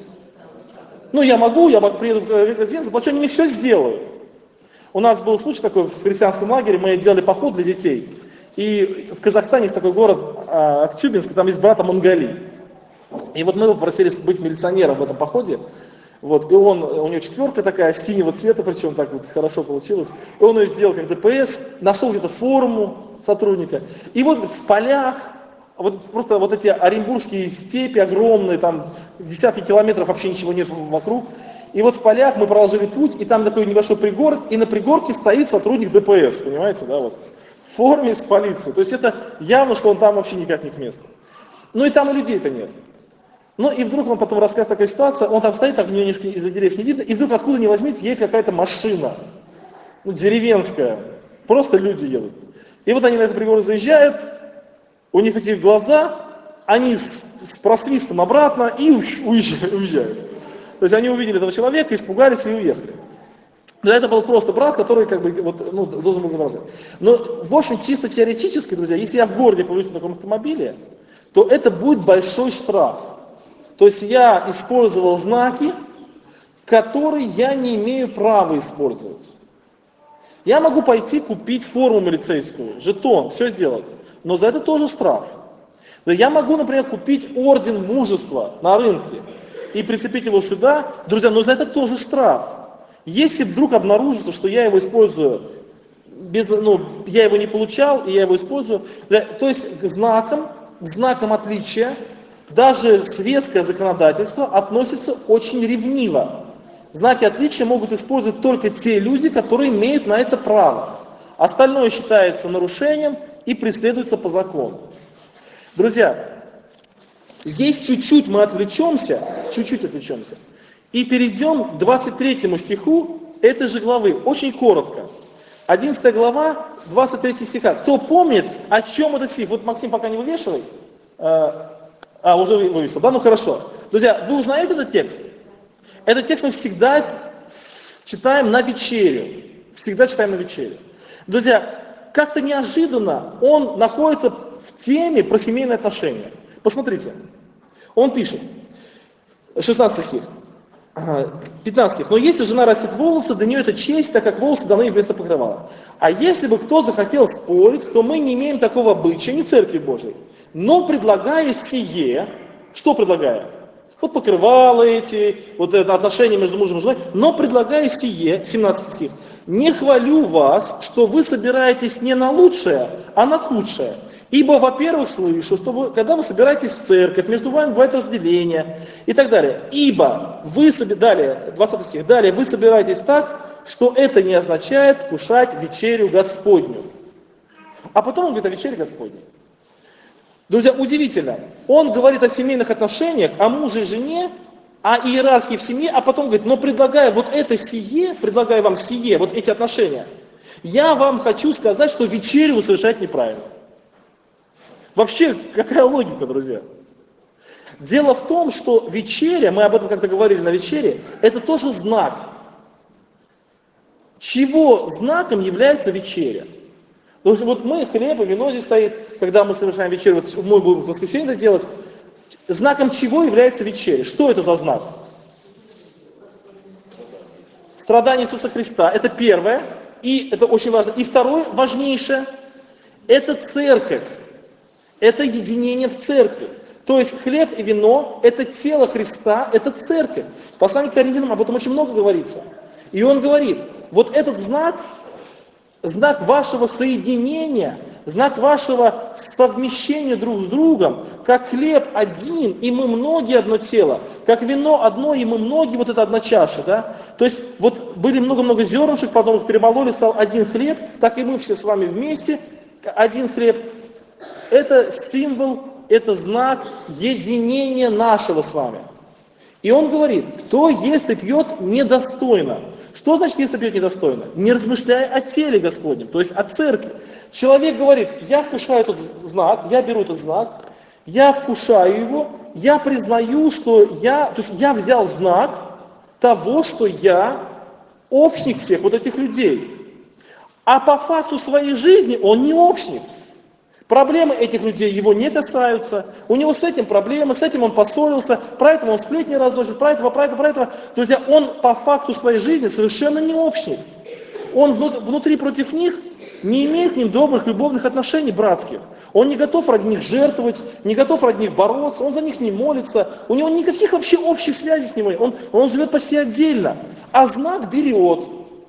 Ну, я могу, я приеду в агентство, заплачу, они мне все сделают. У нас был случай такой в христианском лагере, мы делали поход для детей. И в Казахстане есть такой город Актюбинск, там есть брата Монголи. И вот мы его попросили быть милиционером в этом походе. Вот, и у него 4 такая, синего цвета, причем так вот хорошо получилось. И он ее сделал как ДПС, нашел где-то форму сотрудника. И вот в полях, вот просто вот эти оренбургские степи огромные, там десятки километров вообще ничего нет вокруг. И вот в полях мы проложили путь, и там такой небольшой пригорок, и на пригорке стоит сотрудник ДПС, понимаете, да, вот, в форме с полицией. То есть это явно, что он там вообще никак не к месту. Ну и там и людей-то нет. Ну и вдруг он потом рассказывает такая ситуация, он там стоит, так в нее из-за деревьев не видно, и вдруг откуда ни возьмите, едет какая-то машина, ну деревенская, просто люди едут. И вот они на этот пригорок заезжают, у них такие глаза, они с просвистом обратно и уезжают. То есть они увидели этого человека, испугались и уехали. Но это был просто брат, который как бы вот, ну, должен был заморозить. Но в общем, чисто теоретически, друзья, если я в городе появлюсь на таком автомобиле, то это будет большой штраф. То есть я использовал знаки, которые я не имею права использовать. Я могу пойти купить форму милицейскую, жетон, все сделать, но за это тоже штраф. Я могу, например, купить орден мужества на рынке и прицепить его сюда, друзья, но за это тоже штраф. Если вдруг обнаружится, что я его использую, я его не получал, и я его использую, то есть знаком отличия, даже светское законодательство относится очень ревниво. Знаки отличия могут использовать только те люди, которые имеют на это право. Остальное считается нарушением и преследуется по закону. Друзья, здесь чуть-чуть мы отвлечемся, и перейдем к 23 стиху этой же главы, очень коротко. 11 глава, 23 стиха. Кто помнит, о чем это стих? Вот Максим пока не вывешивай. Уже вывесил, да? Ну хорошо. Друзья, вы узнаете этот текст? Этот текст мы всегда читаем на вечерю. Всегда читаем на вечерю. Друзья, как-то неожиданно он находится в теме про семейные отношения. Посмотрите. Он пишет, 16 стих, 15 стих. Но если жена растит волосы, для нее это честь, так как волосы даны ей вместо покрывала. А если бы кто захотел спорить, то мы не имеем такого обычая, не церкви Божией. Но предлагая сие, что предлагая? Вот покрывало эти, вот это отношения между мужем и женой, но предлагая сие, 17 стих, не хвалю вас, что вы собираетесь не на лучшее, а на худшее. Ибо, во-первых, слышу, что вы, когда вы собираетесь в церковь, между вами бывает разделение и так далее. Ибо вы, далее, 20 стих, далее, вы собираетесь так, что это не означает вкушать вечерю Господню. А потом он говорит о вечере Господней. Друзья, удивительно. Он говорит о семейных отношениях, о муже и жене, о иерархии в семье, а потом говорит, но предлагая вот это сие, предлагая вам сие, вот эти отношения, я вам хочу сказать, что вечерю вы совершаете неправильно. Вообще, какая логика, друзья? Дело в том, что вечеря, мы об этом как-то говорили на вечере, это тоже знак. Чего знаком является вечеря? Потому что вот мы, хлеб и вино здесь стоит, когда мы совершаем вечерю, вот мы будем в воскресенье это делать, знаком чего является вечеря? Что это за знак? Страдание Иисуса Христа, это первое, и это очень важно. И второе, важнейшее, это церковь, это единение в церкви. То есть хлеб и вино, это тело Христа, это церковь. В послании к Коринфянам об этом очень много говорится. И он говорит, вот этот знак, знак вашего соединения, знак вашего совмещения друг с другом, как хлеб один, и мы многие одно тело, как вино одно, и мы многие, вот это одна чаша, да? То есть вот были много-много зернышек, потом их перемололи, стал один хлеб, так и мы все с вами вместе, один хлеб. Это символ, это знак единения нашего с вами. И он говорит, кто ест и пьет недостойно. Что значит ест и пьет недостойно? Не размышляя о теле Господнем, то есть о церкви. Человек говорит, я вкушаю этот знак, я беру этот знак, я вкушаю его, я признаю, что то есть я взял знак того, что я общник всех вот этих людей. А по факту своей жизни он не общник. Проблемы этих людей его не касаются, у него с этим проблемы, с этим он поссорился, про это он сплетни разносит, про этого. Друзья, он по факту своей жизни совершенно не общник. Он внутри против них не имеет к ним добрых, любовных отношений братских. Он не готов ради них жертвовать, не готов ради них бороться, он за них не молится, у него никаких вообще общих связей с ними, он живет почти отдельно. А знак берет.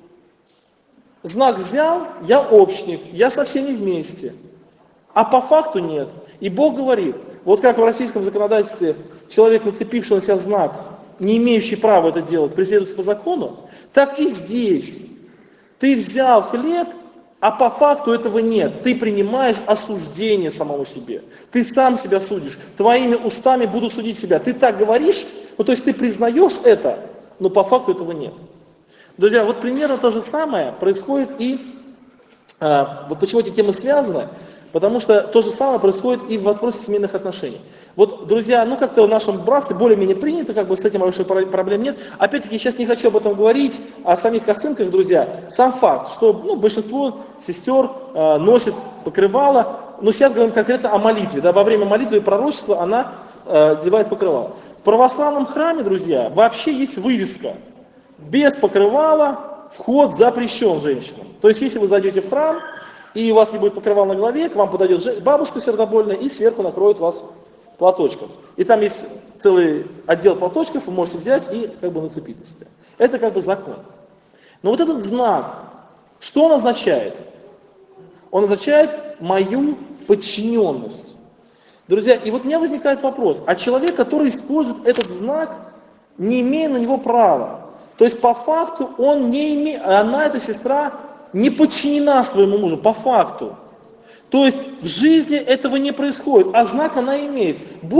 Знак взял, я общник, я со всеми вместе. А по факту нет. И Бог говорит, вот как в российском законодательстве человек, нацепивший на себя знак, не имеющий права это делать, преследуется по закону, так и здесь. Ты взял хлеб, а по факту этого нет. Ты принимаешь осуждение самому себе. Ты сам себя судишь. Твоими устами буду судить себя. Ты так говоришь, то есть ты признаешь это, но по факту этого нет. Друзья, вот примерно то же самое происходит и, вот почему эти темы связаны, потому что то же самое происходит и в вопросе семейных отношений. Вот, друзья, как-то в нашем братстве более-менее принято, с этим большой проблем нет. Опять-таки, я сейчас не хочу об этом говорить, о самих косынках, друзья. Сам факт, что большинство сестер носит покрывало, но сейчас говорим конкретно о молитве. Да, во время молитвы и пророчества она одевает покрывало. В православном храме, друзья, вообще есть вывеска. Без покрывала вход запрещен женщинам. То есть, если вы зайдете в храм, и у вас не будет покрывала на голове, к вам подойдет бабушка сердобольная и сверху накроет вас платочком. И там есть целый отдел платочков, вы можете взять и нацепить на себя. Это закон. Но вот этот знак, что он означает? Он означает мою подчиненность. Друзья, и вот у меня возникает вопрос, а человек, который использует этот знак, не имея на него права, то есть по факту он не имеет, она, эта сестра, не подчинена своему мужу, по факту. То есть в жизни этого не происходит, а знак она имеет.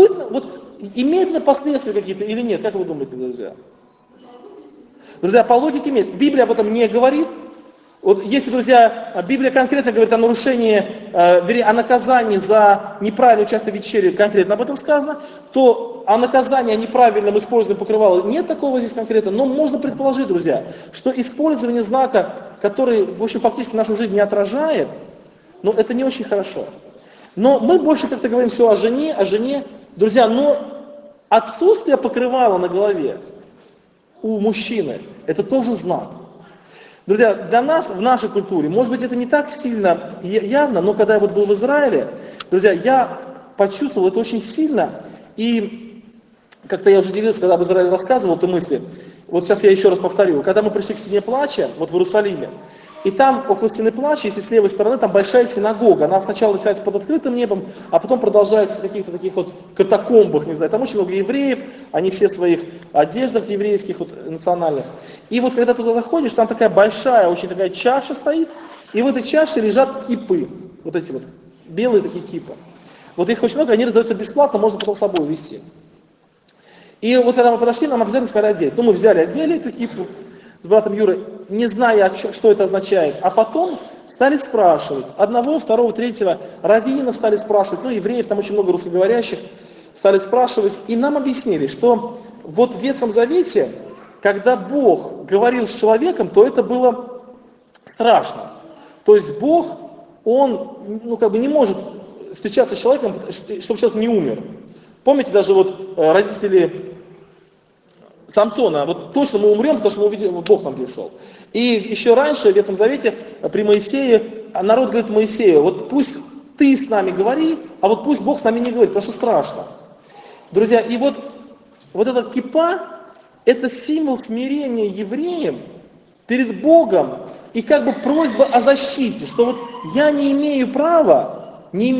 Имеет ли последствия какие-то или нет? Как вы думаете, друзья? Друзья, по логике имеет. Библия об этом не говорит. Вот если, друзья, Библия конкретно говорит о нарушении, о наказании за неправильное участие в вечере, конкретно об этом сказано, то о наказании, о неправильном использовании покрывала нет такого здесь конкретно, но можно предположить, друзья, что использование знака, который, в общем, фактически нашу жизнь не отражает, это не очень хорошо. Но мы больше как-то говорим все о жене, друзья, но отсутствие покрывала на голове у мужчины, это тоже знак. Друзья, для нас, в нашей культуре, может быть, это не так сильно явно, но когда я был в Израиле, друзья, я почувствовал это очень сильно, и как-то я уже делился, когда об Израиле рассказывал эту мысль, вот сейчас я еще раз повторю, когда мы пришли к стене плача, вот в Иерусалиме, и там около стены плача, если с левой стороны, там большая синагога, она сначала начинается под открытым небом, а потом продолжается в каких-то таких вот катакомбах, не знаю, там очень много евреев, они все в своих одеждах еврейских, вот, национальных. И вот когда туда заходишь, там такая большая, очень такая чаша стоит, и в этой чаше лежат кипы, вот эти вот белые такие кипы. Вот их очень много, они раздаются бесплатно, можно потом с собой увезти. И вот когда мы подошли, нам обязательно сказали одеть. Ну, мы взяли, одели эту кипу с братом Юрой, не зная, что это означает. А потом стали спрашивать. Одного, второго, третьего раввинов стали спрашивать. Ну, евреев, там очень много русскоговорящих. Стали спрашивать. И нам объяснили, что вот в Ветхом Завете, когда Бог говорил с человеком, то это было страшно. То есть Бог, Он, ну, как бы не может встречаться с человеком, чтобы человек не умер. Помните, даже вот родители Самсона, вот точно мы умрем, потому что мы увидели, Бог нам пришел. И еще раньше, в Ветхом Завете, при Моисее, народ говорит Моисею, вот пусть ты с нами говори, а вот пусть Бог с нами не говорит, потому что страшно. Друзья, и вот эта кипа, это символ смирения евреям перед Богом и как бы просьба о защите, что вот я не имею права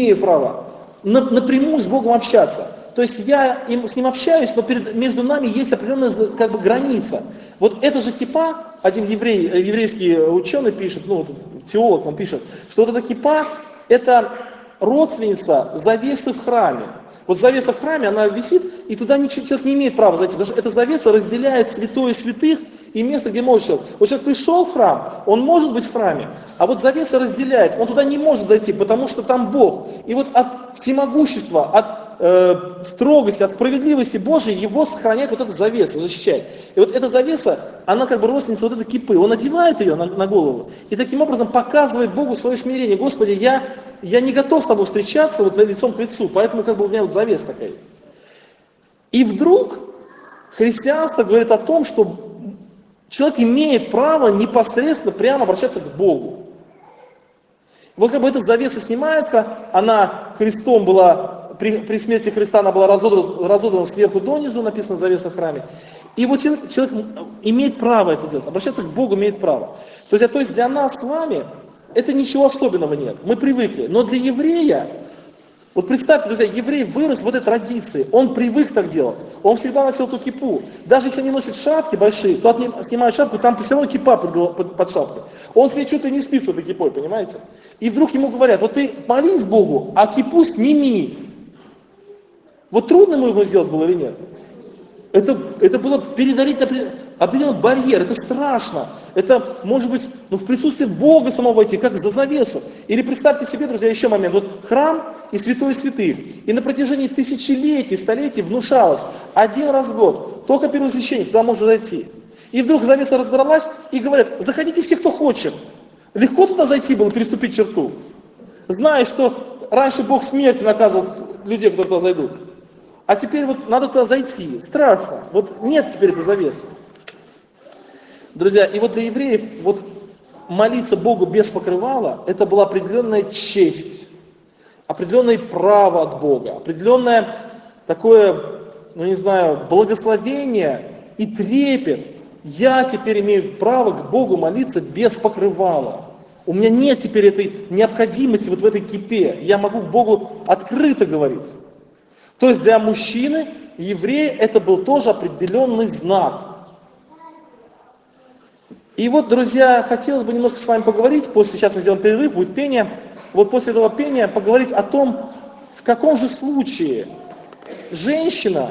напрямую с Богом общаться. То есть я с ним общаюсь, но между нами есть определенная как бы граница. Вот эта же кипа, один еврейский ученый пишет, ну, теолог, он пишет, что вот эта кипа, это родственница завесы в храме. Вот завеса в храме, она висит, и туда человек не имеет права зайти, потому что эта завеса разделяет святое святых и место, где может человек. Вот человек пришел в храм, он может быть в храме, а вот завеса разделяет, он туда не может зайти, потому что там Бог. И вот от всемогущества, от строгости, от справедливости Божией его сохраняет вот эта завеса, защищает. И вот эта завеса, она как бы родственница вот этой кипы, он одевает ее на голову и таким образом показывает Богу свое смирение. Господи, я не готов с тобой встречаться вот лицом к лицу, поэтому как бы у меня вот завеса такая есть. И вдруг христианство говорит о том, что человек имеет право непосредственно прямо обращаться к Богу. Вот как бы эта завеса снимается, она Христом была, при смерти Христа она была разодрана сверху донизу, написано завеса в храме. И вот человек имеет право это делать, обращаться к Богу имеет право. То есть для нас с вами это ничего особенного нет, мы привыкли. Но для еврея, вот представьте, друзья, еврей вырос в этой традиции, он привык так делать, он всегда носил эту кипу. Даже если они носят шапки большие, то снимают шапку, там все равно кипа под шапкой. Он себе что-то не спит с этой кипой, понимаете? И вдруг ему говорят, вот ты молись Богу, а кипу сними. Вот трудно ему сделать было или нет? Это было передарить определенный барьер, это страшно. Это может быть в присутствии Бога самого войти, как за завесу. Или представьте себе, друзья, еще момент. Вот храм и святой святых. И на протяжении тысячелетий, столетий внушалось, один раз в год, только первосвященник туда может зайти. И вдруг завеса раздралась и говорят, заходите все, кто хочет. Легко туда зайти было, переступить черту. Зная, что раньше Бог смертью наказывал людей, которые туда зайдут. А теперь вот надо туда зайти. Страшно. Вот нет теперь этой завесы. Друзья, и вот для евреев вот молиться Богу без покрывала, это была определенная честь, определенное право от Бога, определенное такое, благословение и трепет. Я теперь имею право к Богу молиться без покрывала. У меня нет теперь этой необходимости вот в этой кипе. Я могу к Богу открыто говорить. То есть для мужчины, еврея, это был тоже определенный знак. И вот, друзья, хотелось бы немножко с вами поговорить, сейчас мы сделаем перерыв, будет пение. Вот после этого пения поговорить о том, в каком же случае женщина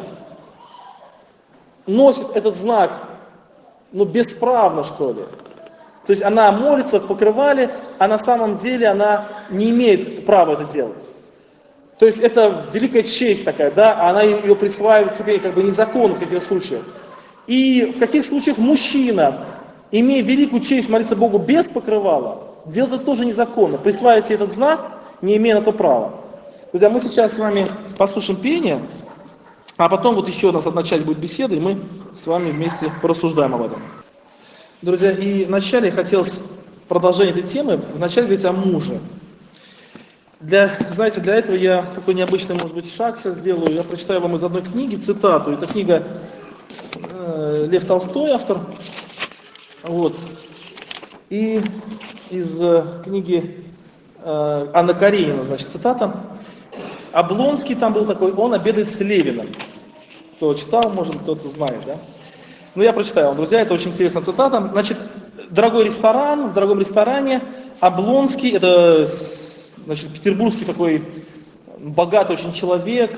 носит этот знак, бесправно, что ли. То есть она молится в покрывале, а на самом деле она не имеет права это делать. То есть это великая честь такая, да, а она ее присваивает себе как бы незаконно в каких случаях. И в каких случаях мужчина, имея великую честь молиться Богу без покрывала, делает это тоже незаконно, присваивает себе этот знак, не имея на то права. Друзья, мы сейчас с вами послушаем пение, а потом вот еще у нас одна часть будет беседы, и мы с вами вместе порассуждаем об этом. Друзья, и вначале я хотел продолжение этой темы, вначале говорить о муже. Знаете, для этого я такой необычный, может быть, шаг сейчас сделаю. Я прочитаю вам из одной книги цитату. Это книга Лев Толстой, автор. Вот. И из книги Анна Каренина, значит, цитата. Облонский там был такой, он обедает с Левиным. Кто читал, может, кто-то знает, да? Ну, я прочитаю вам, друзья, это очень интересная цитата. Значит, дорогой ресторан, в дорогом ресторане Облонский, это, значит, петербургский такой богатый очень человек,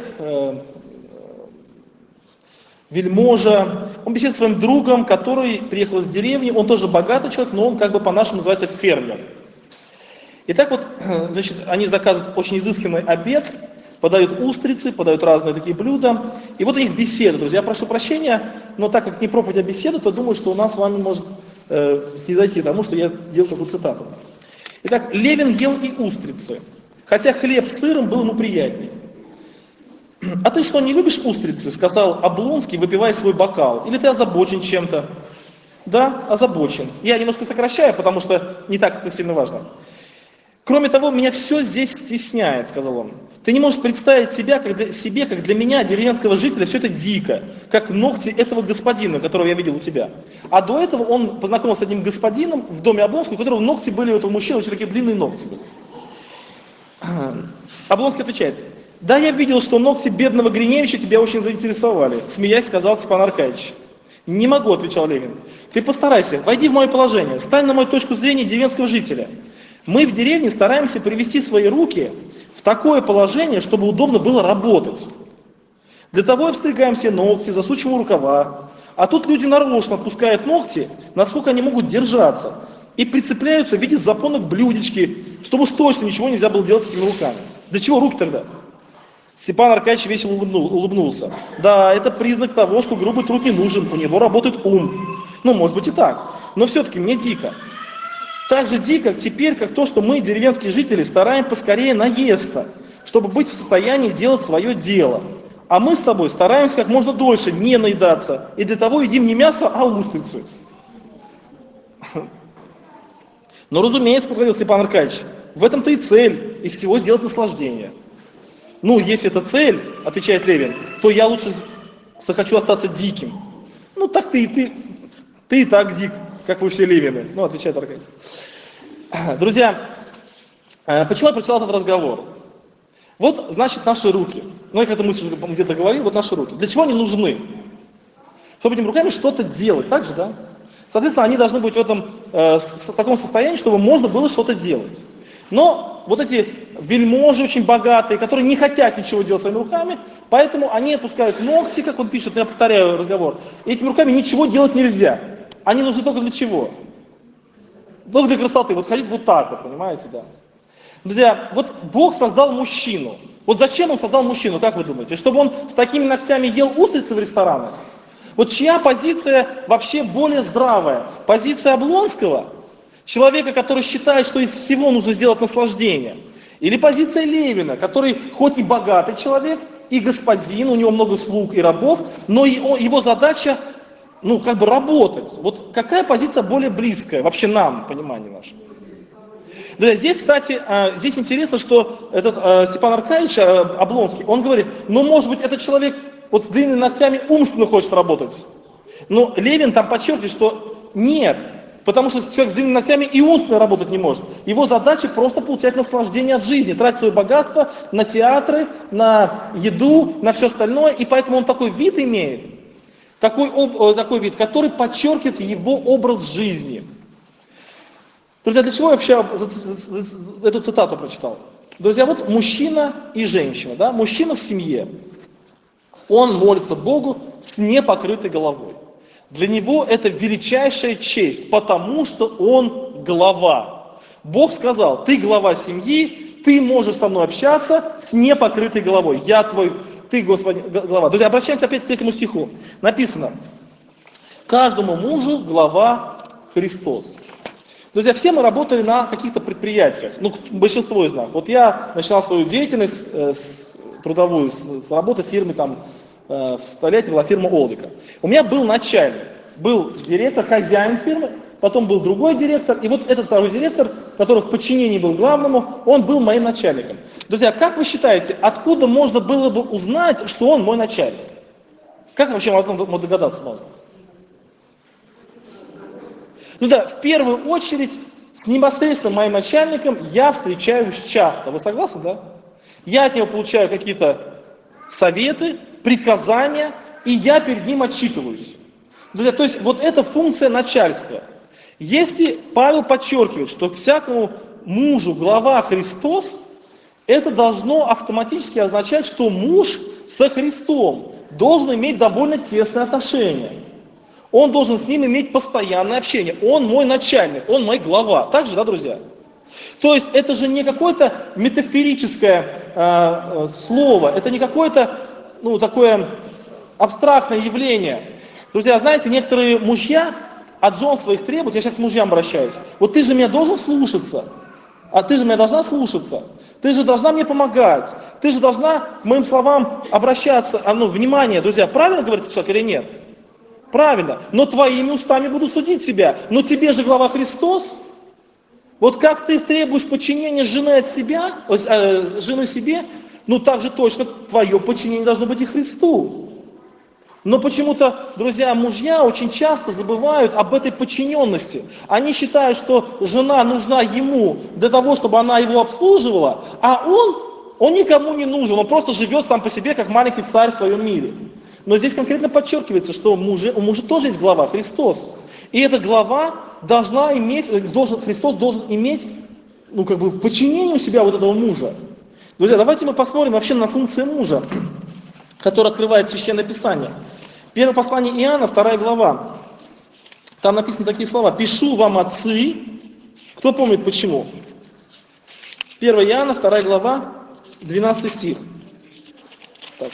вельможа. Он беседует с своим другом, который приехал из деревни, он тоже богатый человек, но он как бы по-нашему называется фермер. И так вот, значит, они заказывают очень изысканный обед, подают устрицы, подают разные такие блюда. И вот у них беседа. Друзья, я прошу прощения, но так как не проповедь, а беседа, то думаю, что у нас с вами может снизойти тому, что я делал такую цитату. Итак, Левин ел и устрицы, хотя хлеб с сыром был ему приятнее. «А ты что, не любишь устрицы?» — сказал Облонский, выпивая свой бокал. «Или ты озабочен чем-то?» «Да, озабочен. Я немножко сокращаю, потому что не так это сильно важно. Кроме того, меня все здесь стесняет», — сказал он. «Ты не можешь представить себе, как для меня, деревенского жителя, все это дико, как ногти этого господина, которого я видел у тебя». А до этого он познакомился с одним господином в доме Облонского, у которого ногти были, у этого мужчины очень такие длинные ногти были. Облонский отвечает: «Да, я видел, что ногти бедного Гриневича тебя очень заинтересовали», — смеясь, сказал Степан Аркадьевич. «Не могу», — отвечал Левин. «Ты постарайся, войди в мое положение, стань на мою точку зрения деревенского жителя. Мы в деревне стараемся привести свои руки в такое положение, чтобы удобно было работать. Для того обстригаем все ногти, засучиваем рукава. А тут люди нарочно отпускают ногти, насколько они могут держаться, и прицепляются в виде запонок блюдечки, чтобы уж точно ничего нельзя было делать этими руками. Для чего руки тогда?» Степан Аркадьевич весело улыбнулся. «Да, это признак того, что грубый труд не нужен, у него работает ум. Ну, может быть и так, но все-таки мне дико. Так же дико теперь, как то, что мы, деревенские жители, стараемся поскорее наесться, чтобы быть в состоянии делать свое дело. А мы с тобой стараемся как можно дольше не наедаться, и для того едим не мясо, а устрицы». «Но, разумеется, — повторил Степан Аркадьевич, — в этом-то и цель, из всего сделать наслаждение». «Ну, если это цель, — отвечает Левин, — то я лучше захочу остаться диким». «Ну, так ты и так дик, как вы все Левины», — отвечает Аркадий. Друзья, почему я прочитал этот разговор? Вот, значит, наши руки. Ну, я как-то мысль уже где-то говорил, вот наши руки. Для чего они нужны? Чтобы этими руками что-то делать, так же, да? Соответственно, они должны быть в таком состоянии, чтобы можно было что-то делать. Но вот эти вельможи очень богатые, которые не хотят ничего делать своими руками, поэтому они отпускают ногти, как он пишет, я повторяю разговор, и этими руками ничего делать нельзя. Они нужны только для чего? Только для красоты, вот ходить вот так вот, понимаете, да. Друзья, вот Бог создал мужчину. Вот зачем Он создал мужчину, как вы думаете? Чтобы он с такими ногтями ел устрицы в ресторанах? Вот чья позиция вообще более здравая? Позиция Облонского? Человека, который считает, что из всего нужно сделать наслаждение. Или позиция Левина, который хоть и богатый человек, и господин, у него много слуг и рабов, но его задача, работать. Вот какая позиция более близкая вообще нам, понимание наше? Да, здесь, кстати, здесь интересно, что этот Степан Аркадьевич Облонский, он говорит, может быть, этот человек вот с длинными ногтями умственно хочет работать. Но Левин там подчеркивает, что нет. Потому что человек с длинными ногтями и умственно работать не может. Его задача просто получать наслаждение от жизни, тратить свое богатство на театры, на еду, на все остальное. И поэтому он такой вид имеет, такой вид, который подчеркивает его образ жизни. Друзья, для чего я вообще эту цитату прочитал? Друзья, вот мужчина и женщина, да? Мужчина в семье, он молится Богу с непокрытой головой. Для него это величайшая честь, потому что он глава. Бог сказал, ты глава семьи, ты можешь со мной общаться с непокрытой головой. Ты, Господи, глава. Друзья, обращаемся опять к этому стиху. Написано, каждому мужу глава Христос. Друзья, все мы работали на каких-то предприятиях, большинство из нас. Вот я начинал свою деятельность трудовую с работы в фирме в столетие была фирма Олдика. У меня был начальник, был директор, хозяин фирмы, потом был другой директор, и вот этот второй директор который в подчинении был главному, он был моим начальником. Друзья, как вы считаете, откуда можно было бы узнать, что он мой начальник? Как вообще можно догадаться можно? Ну да, в первую очередь, с непосредственно моим начальником я встречаюсь часто. Вы согласны, да? Я от него получаю какие-то советы, приказания, и я перед ним отчитываюсь. Друзья, то есть вот это функция начальства. Если Павел подчеркивает, что к всякому мужу глава Христос, это должно автоматически означать, что муж со Христом должен иметь довольно тесные отношения. Он должен с ним иметь постоянное общение. Он мой начальник, он мой глава. Так же, да, друзья? То есть это же не какое-то метафорическое слово, это не какое-то такое абстрактное явление. Друзья, знаете, некоторые мужья от жен своих требуют, я сейчас к мужьям обращаюсь, вот ты же меня должен слушаться, а ты же меня должна слушаться, ты же должна мне помогать, ты же должна к моим словам обращаться, внимание, друзья, правильно говорит человек или нет? Правильно, но твоими устами буду судить тебя, но тебе же глава Христос. Вот как ты требуешь подчинения жены от себя, жены себе, так же точно твое подчинение должно быть и Христу. Но почему-то, друзья, мужья очень часто забывают об этой подчиненности. Они считают, что жена нужна ему для того, чтобы она его обслуживала, а он никому не нужен, он просто живет сам по себе, как маленький царь в своем мире. Но здесь конкретно подчеркивается, что у мужа тоже есть глава, Христос. И эта глава Христос должен иметь, в подчинении у себя вот этого мужа. Друзья, давайте мы посмотрим вообще на функцию мужа, который открывает Священное Писание. Первое послание Иоанна, 2 глава. Там написаны такие слова. «Пишу вам, отцы». Кто помнит почему? 1 Иоанна, 2 глава, 12 стих. Так.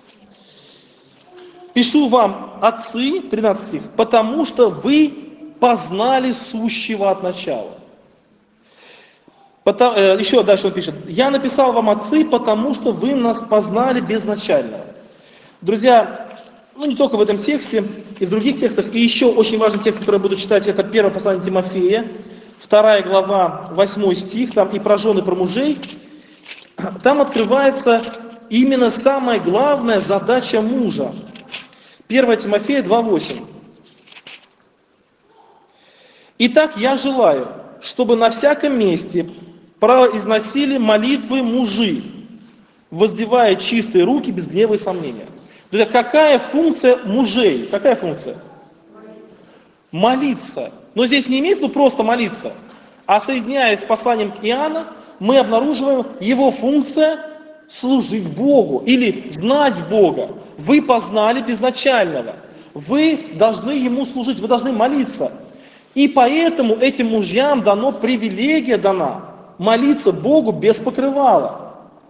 «Пишу вам, отцы», 13 стих, «потому что вы познали сущего от начала». Еще дальше он пишет. «Я написал вам, отцы, потому что вы нас познали безначального». Друзья, не только в этом тексте, и в других текстах, и еще очень важный текст, который я буду читать, это 1 послание Тимофея, 2 глава, 8 стих, там и про жен, и про мужей. Там открывается именно самая главная задача мужа. 1 Тимофея 2:8. «Итак, я желаю, чтобы на всяком месте произносили молитвы мужи, воздевая чистые руки без гнева и сомнения». Друзья, какая функция мужей? Какая функция? Молиться. Но здесь не имеется в виду просто молиться, а соединяясь с посланием к Иоанна, мы обнаруживаем его функция служить Богу или знать Бога. Вы познали безначального. Вы должны Ему служить, вы должны молиться. И поэтому этим мужьям привилегия дана молиться Богу без покрывала.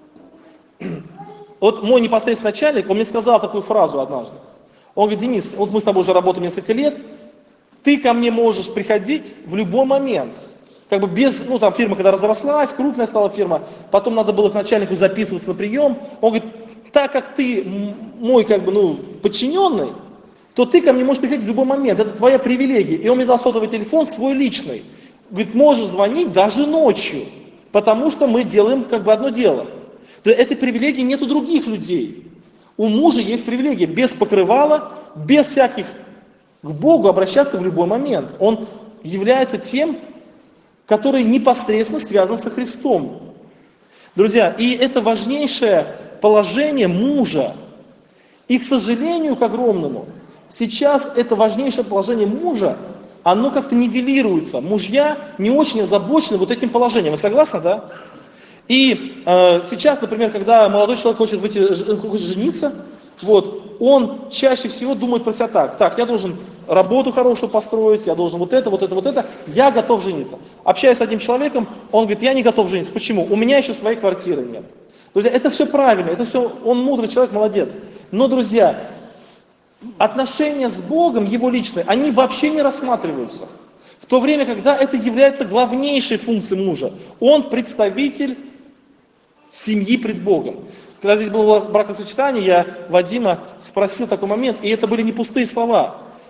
Вот мой непосредственный начальник, он мне сказал такую фразу однажды. Он говорит: Денис, вот мы с тобой уже работаем несколько лет, ты ко мне можешь приходить в любой момент. Фирма когда разрослась, крупная стала фирма, потом надо было к начальнику записываться на прием. Он говорит: так как ты мой подчиненный, то ты ко мне можешь приходить в любой момент, это твоя привилегия. И он мне дал сотовый телефон свой личный. Говорит, можешь звонить даже ночью, потому что мы делаем одно дело. Этой привилегии нет у других людей. У мужа есть привилегия без покрывала, без всяких к Богу обращаться в любой момент. Он является тем, который непосредственно связан со Христом. Друзья, и это важнейшее положение мужа. И, к сожалению, к огромному, сейчас это важнейшее положение мужа, оно как-то нивелируется. Мужья не очень озабочены вот этим положением. Вы согласны, да? И сейчас, например, когда молодой человек хочет жениться, он чаще всего думает про себя так, я должен работу хорошую построить, я должен вот это, я готов жениться. Общаясь с одним человеком, он говорит, я не готов жениться. Почему? У меня еще своей квартиры нет. Друзья, это все правильно, это все, он мудрый человек, молодец. Но, друзья, отношения с Богом, его личные, они вообще не рассматриваются. В то время, когда это является главнейшей функцией мужа. Он представитель семьи пред Богом. Когда здесь было бракосочетание, я Вадима спросил такой момент, и это были не пустые слова.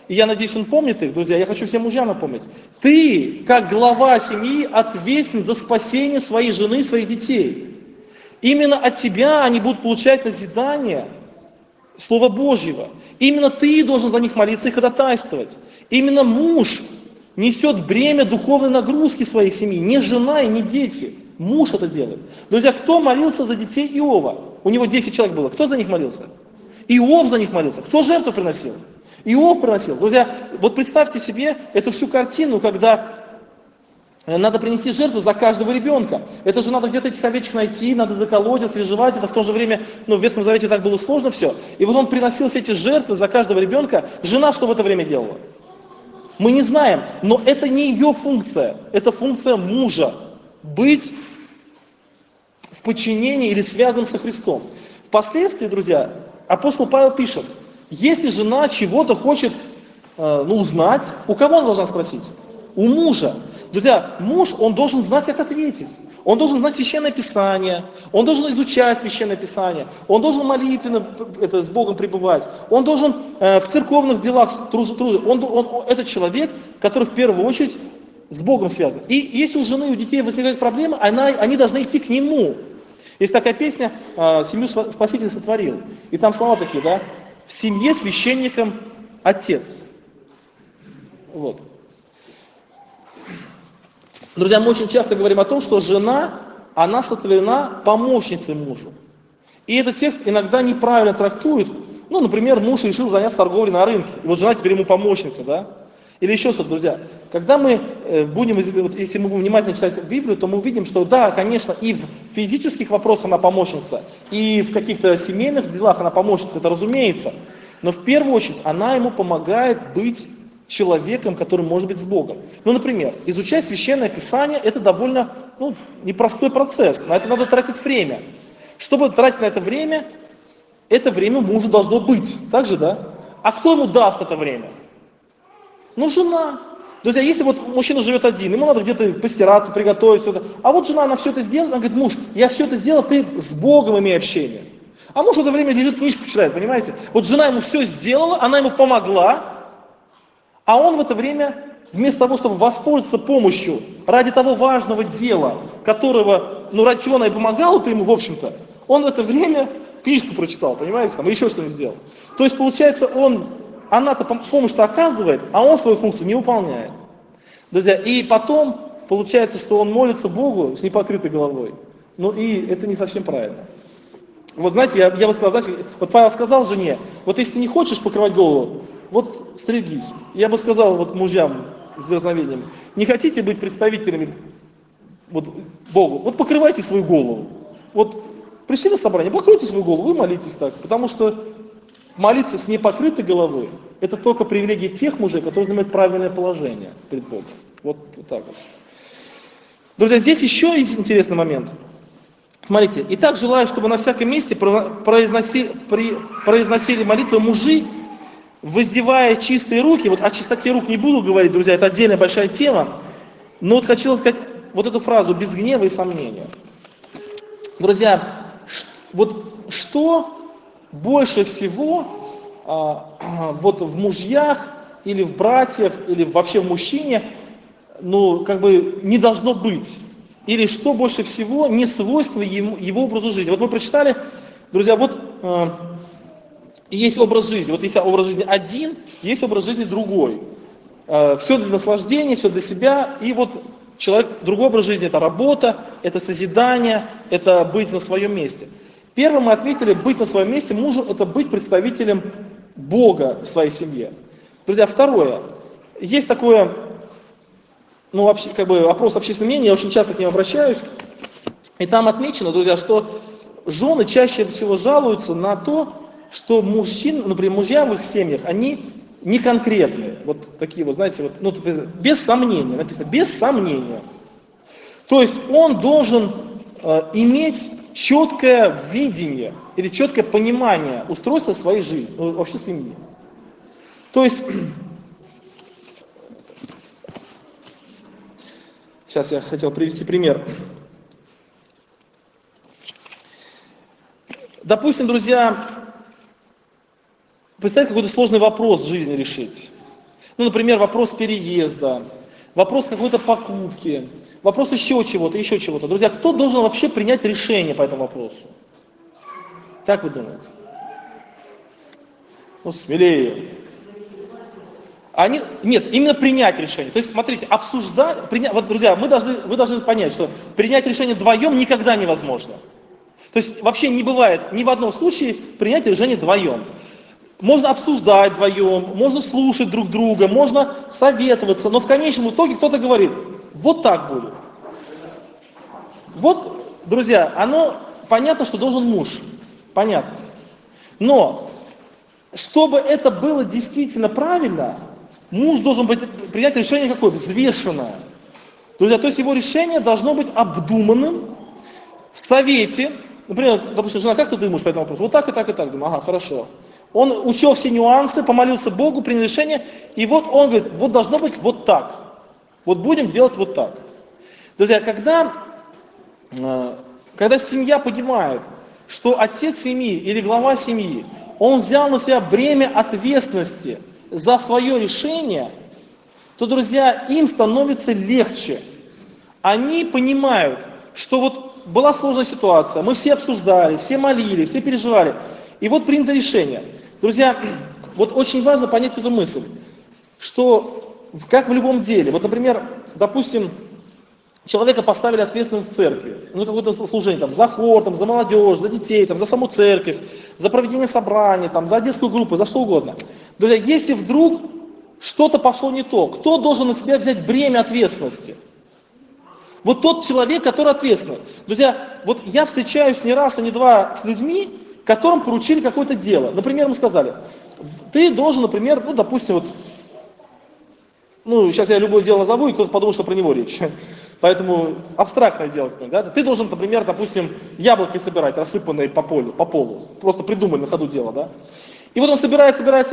и я надеюсь, он помнит их, друзья, я хочу всем мужьям напомнить. Ты, как глава семьи, ответственен за спасение своей жены, своих детей. Именно от тебя они будут получать назидание Слова Божьего. Именно ты должен за них молиться и ходатайствовать. Именно муж несет бремя духовной нагрузки своей семьи, не жена и не дети. Муж это делает. Друзья, кто молился за детей Иова? У него 10 человек было. Кто за них молился? Иов за них молился. Кто жертву приносил? Иов приносил. Друзья, вот представьте себе эту всю картину, когда надо принести жертву за каждого ребенка. Это же надо где-то этих овечек найти, надо заколоть, освежевать. Это в то же время, в Ветхом Завете так было сложно все. И вот он приносил все эти жертвы за каждого ребенка. Жена что в это время делала? Мы не знаем, но это не ее функция. Это функция мужа. Быть в подчинении или связанным со Христом. Впоследствии, друзья, апостол Павел пишет, если жена чего-то хочет узнать, у кого она должна спросить? У мужа. Друзья, муж, он должен знать, как ответить. Он должен знать Священное Писание, он должен изучать Священное Писание, он должен молитвенно с Богом пребывать, он должен в церковных делах трудиться. Это человек, который в первую очередь с Богом связан. И если у жены и у детей возникают проблемы, они должны идти к нему. Есть такая песня «Семью Спаситель сотворил». И там слова такие, да? «В семье священником отец». Вот. Друзья, мы очень часто говорим о том, что жена, она сотворена помощницей мужу. И этот текст иногда неправильно трактует. Например, муж решил заняться торговлей на рынке. И вот жена теперь ему помощница, да? Или еще что-то, друзья. Когда мы если мы будем внимательно читать Библию, то мы увидим, что да, конечно, и в физических вопросах она помощница, и в каких-то семейных делах она помощница, это разумеется. Но в первую очередь она ему помогает быть человеком, который может быть с Богом. Например, изучать Священное Писание – это довольно непростой процесс, на это надо тратить время. Чтобы тратить на это время у мужа должно быть. Так же, да? А кто ему даст это время? Жена. Друзья, если мужчина живет один, ему надо где-то постираться, приготовить все это. А вот жена, она все это сделала, она говорит, муж, я все это сделала, ты с Богом имей общение. А муж в это время лежит, книжку читает, понимаете? Вот жена ему все сделала, она ему помогла, а он в это время, вместо того, чтобы воспользоваться помощью ради того важного дела, которого, ради чего она и помогала-то ему, в общем-то, он в это время книжку прочитал, понимаете, или еще что-нибудь сделал. То есть, получается, она-то помощь-то оказывает, а он свою функцию не выполняет. Друзья, и потом получается, что он молится Богу с непокрытой головой. И это не совсем правильно. Вот знаете, я бы сказал, вот Павел сказал жене, вот если ты не хочешь покрывать голову, вот стригись. Я бы сказал мужьям с дерзновением, не хотите быть представителями Богу, покрывайте свою голову. Пришли на собрание, покройте свою голову, вы молитесь так, потому что молиться с непокрытой головой – это только привилегия тех мужей, которые занимают правильное положение перед Богом. Вот так вот. Друзья, здесь еще есть интересный момент. Смотрите, «Итак, желаю, чтобы на всяком месте произносили молитвы мужи, воздевая чистые руки». О чистоте рук не буду говорить, друзья, это отдельная большая тема. Но хочу сказать эту фразу «без гнева и сомнения». Друзья, что больше всего в мужьях или в братьях, или вообще в мужчине, не должно быть. Или что больше всего не свойство его образу жизни. Мы прочитали, друзья, есть образ жизни. Есть образ жизни один, есть образ жизни другой. Все для наслаждения, все для себя. И другой образ жизни – это работа, это созидание, это быть на своем месте. Первым мы ответили, быть на своем месте мужу – это быть представителем Бога в своей семье. Друзья, второе. Есть такое, опрос общественного мнения, я очень часто к ним обращаюсь. И там отмечено, друзья, что жены чаще всего жалуются на то, что например, мужья в их семьях, они не конкретные. Такие знаете, без сомнения, написано, без сомнения. То есть он должен иметь четкое видение или четкое понимание устройства своей жизни, вообще семьи. То есть, сейчас я хотел привести пример. Допустим, друзья, представьте, какой-то сложный вопрос в жизни решить. Ну, например, вопрос переезда, вопрос какой-то покупки, вопрос еще чего-то, еще чего-то. Друзья, кто должен вообще принять решение по этому вопросу? Как вы думаете? Ну, смелее. Нет, именно принять решение. То есть, смотрите, обсуждать, вот, друзья, вы должны понять, что принять решение вдвоем никогда невозможно. То есть, вообще не бывает ни в одном случае принять решение вдвоем. Можно обсуждать вдвоем, можно слушать друг друга, можно советоваться, но в конечном итоге кто-то говорит, вот так будет. Вот, друзья, понятно, что должен муж, понятно. Но, чтобы это было действительно правильно, муж должен принять решение какое? Взвешенное. Друзья, то есть его решение должно быть обдуманным в совете. Например, допустим, жена, как ты думаешь по этому вопросу? Вот так и так и так. Думаю, ага, хорошо. Он учел все нюансы, помолился Богу, принял решение, и вот он говорит, вот должно быть вот так. Вот будем делать вот так. Друзья, когда семья понимает, что отец семьи или глава семьи, он взял на себя бремя ответственности за свое решение, то, друзья, им становится легче. Они понимают, что вот была сложная ситуация, мы все обсуждали, все молились, все переживали, и вот принято решение. Друзья, вот очень важно понять эту мысль, что как в любом деле, вот, например, допустим, человека поставили ответственным в церкви, ну, какое-то служение, там, за хор, там, за молодежь, за детей, там, за саму церковь, за проведение собраний, там, за детскую группу, за что угодно. Друзья, если вдруг что-то пошло не то, кто должен на себя взять бремя ответственности? Вот тот человек, который ответственный. Друзья, вот я встречаюсь не раз и не два с людьми, которым поручили какое-то дело. Например, мы сказали, ты должен, например, ну, допустим, сейчас я любое дело назову, и кто-то подумает, что про него речь. Поэтому абстрактное дело. Да? Ты должен, например, допустим, яблоки собирать, рассыпанные по полу. Просто придумай на ходу дело, да? И вот он собирает,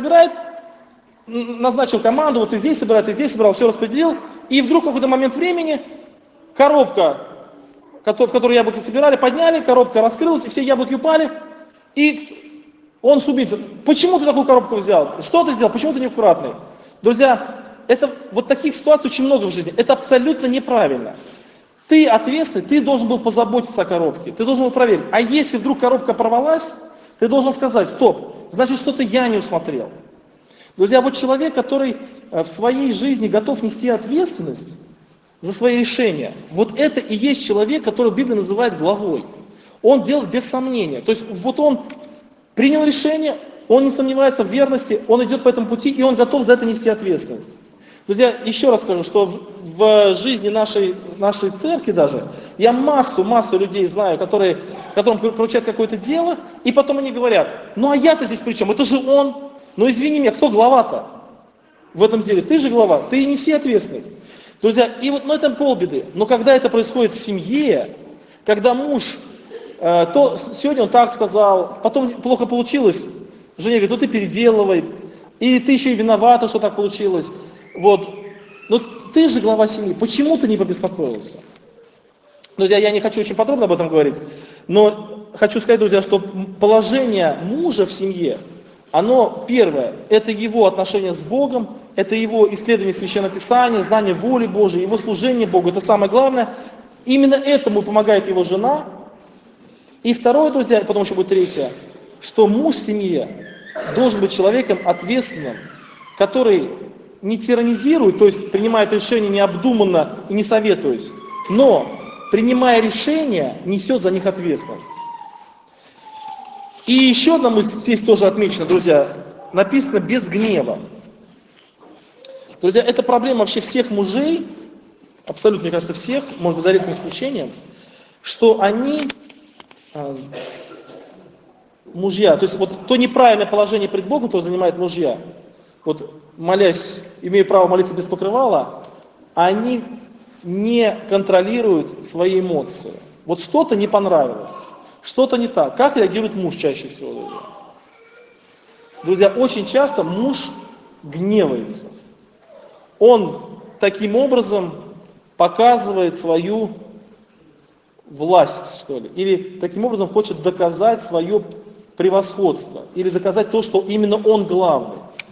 назначил команду, вот ты здесь собирал, все распределил, и вдруг в какой-то момент времени коробка, в которой яблоки собирали, подняли, коробка раскрылась, и все яблоки упали, и он шумит. Почему ты такую коробку взял? Что ты сделал? Почему ты неаккуратный? Друзья, вот таких ситуаций очень много в жизни. Это абсолютно неправильно. Ты ответственный, ты должен был позаботиться о коробке, ты должен был проверить. А если вдруг коробка порвалась, ты должен сказать, стоп, значит, что-то я не усмотрел. Друзья, вот человек, который в своей жизни готов нести ответственность за свои решения, вот это и есть человек, которого Библия называет главой. Он делает без сомнения. То есть вот он принял решение, он не сомневается в верности, он идет по этому пути, и он готов за это нести ответственность. Друзья, еще раз скажу, что в жизни нашей церкви даже, я массу людей знаю, которым поручают какое-то дело, и потом они говорят, ну а я-то здесь при чем? Это же он. Ну извини меня, кто глава-то в этом деле? Ты же глава, ты и неси ответственность. Друзья, и вот это полбеды. Но когда это происходит в семье, когда муж, то сегодня он так сказал, потом плохо получилось, жена говорит, ну ты переделывай, и ты еще и виновата, что так получилось. Вот. Но ты же глава семьи, почему ты не побеспокоился? Друзья, я не хочу очень подробно об этом говорить, но хочу сказать, друзья, что положение мужа в семье, оно первое, это его отношение с Богом, это его исследование Священного Писания, знание воли Божией, его служение Богу, это самое главное. Именно этому помогает его жена. И второе, друзья, потом еще будет третье, что муж в семье должен быть человеком ответственным, который не тиранизирует, то есть принимает решения необдуманно и не советуясь, но, принимая решения, несет за них ответственность. И еще одна мысль здесь тоже отмечена, друзья, написано без гнева. Друзья, это проблема вообще всех мужей, абсолютно, мне кажется, всех, может быть, за редким исключением, что они, мужья, то есть вот то неправильное положение пред Богом, то занимают мужья, вот молясь, имея право молиться без покрывала, они не контролируют свои эмоции. Вот что-то не понравилось, что-то не так. Как реагирует муж чаще всего, друзья? Друзья, очень часто муж гневается. Он таким образом показывает свою власть, что ли, или таким образом хочет доказать свое превосходство, или доказать то, что именно он главный.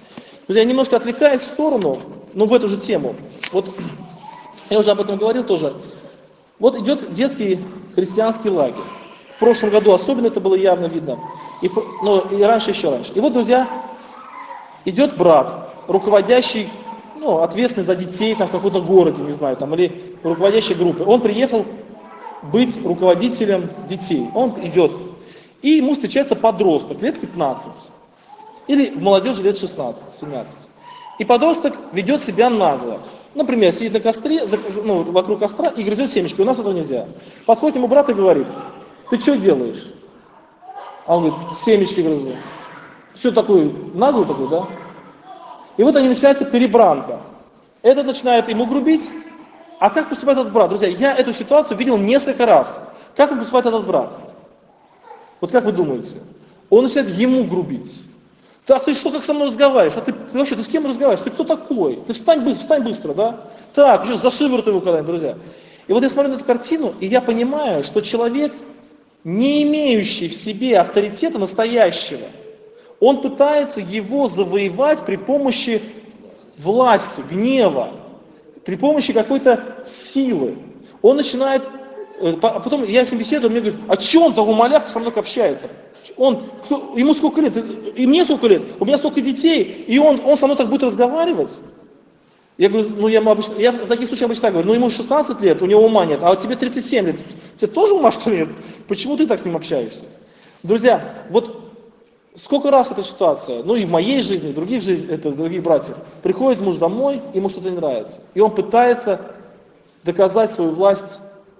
Друзья, немножко отвлекаясь в сторону, но в эту же тему. Вот я уже об этом говорил тоже. Вот идет детский христианский лагерь. В прошлом году особенно это было явно видно. Но и раньше, еще раньше. И вот, друзья, идет брат, руководящий, ответственный за детей там, в каком-то городе, не знаю, там, или руководящей группы. Он приехал быть руководителем детей. Он идет. И ему встречается подросток, лет 15. Или в молодежи лет 16-17. И подросток ведет себя нагло. Например, сидит на костре, вокруг костра и грызет семечки. У нас этого нельзя. Подходит ему брат и говорит: ты что делаешь? А он говорит: семечки грызу. Что такой, наглый такой, да? И вот они начинается перебранка. Этот начинает ему грубить. А как поступает этот брат? Друзья, я эту ситуацию видел несколько раз. Как он поступает этот брат? Вот как вы думаете? Он начинает ему грубить. Так, ты что, как со мной разговариваешь? А ты вообще, ты с кем разговариваешь? Ты кто такой? Ты встань быстро, да? Так, еще за шиворот его куда-нибудь, друзья. И вот я смотрю на эту картину, и я понимаю, что человек, не имеющий в себе авторитета настоящего, он пытается его завоевать при помощи власти, гнева, при помощи какой-то силы. Он начинает, потом я с ним беседую, он мне говорит: а че он такой малявка со мной общается? Ему сколько лет, и мне сколько лет, у меня столько детей, и он со мной так будет разговаривать? Я говорю, я в таких случаях обычно так говорю: ему 16 лет, у него ума нет, а тебе 37 лет, тебе тоже ума что ли нет? Почему ты так с ним общаешься? Друзья, вот сколько раз эта ситуация, и в моей жизни, в других братьев, приходит муж домой, ему что-то не нравится, и он пытается доказать свою власть,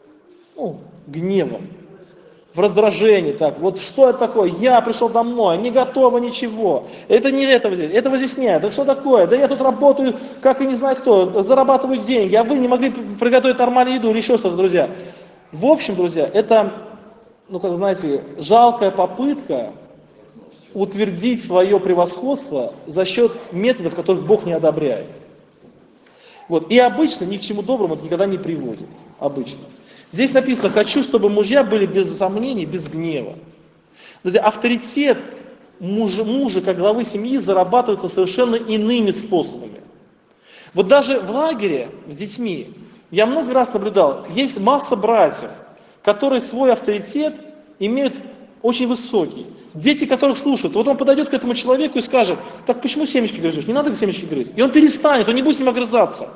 гневом, в раздражении, так, вот что это такое, я пришел домой, не готово ничего, этого здесь нет, да что такое, да я тут работаю, как и не знаю кто, зарабатываю деньги, а вы не могли приготовить нормальную еду или еще что-то, друзья. В общем, друзья, это, жалкая попытка утвердить свое превосходство за счет методов, которых Бог не одобряет. Вот. И обычно ни к чему доброму это никогда не приводит. Обычно. Здесь написано: хочу, чтобы мужья были без сомнений, без гнева. Друзья, авторитет мужа как главы семьи зарабатывается совершенно иными способами. Вот даже в лагере с детьми я много раз наблюдал, есть масса братьев, которые свой авторитет имеют очень высокий. Дети, которых слушаются. Вот он подойдет к этому человеку и скажет: так почему семечки грызешь? Не надо семечки грызть. И он перестанет, он не будет с ним огрызаться.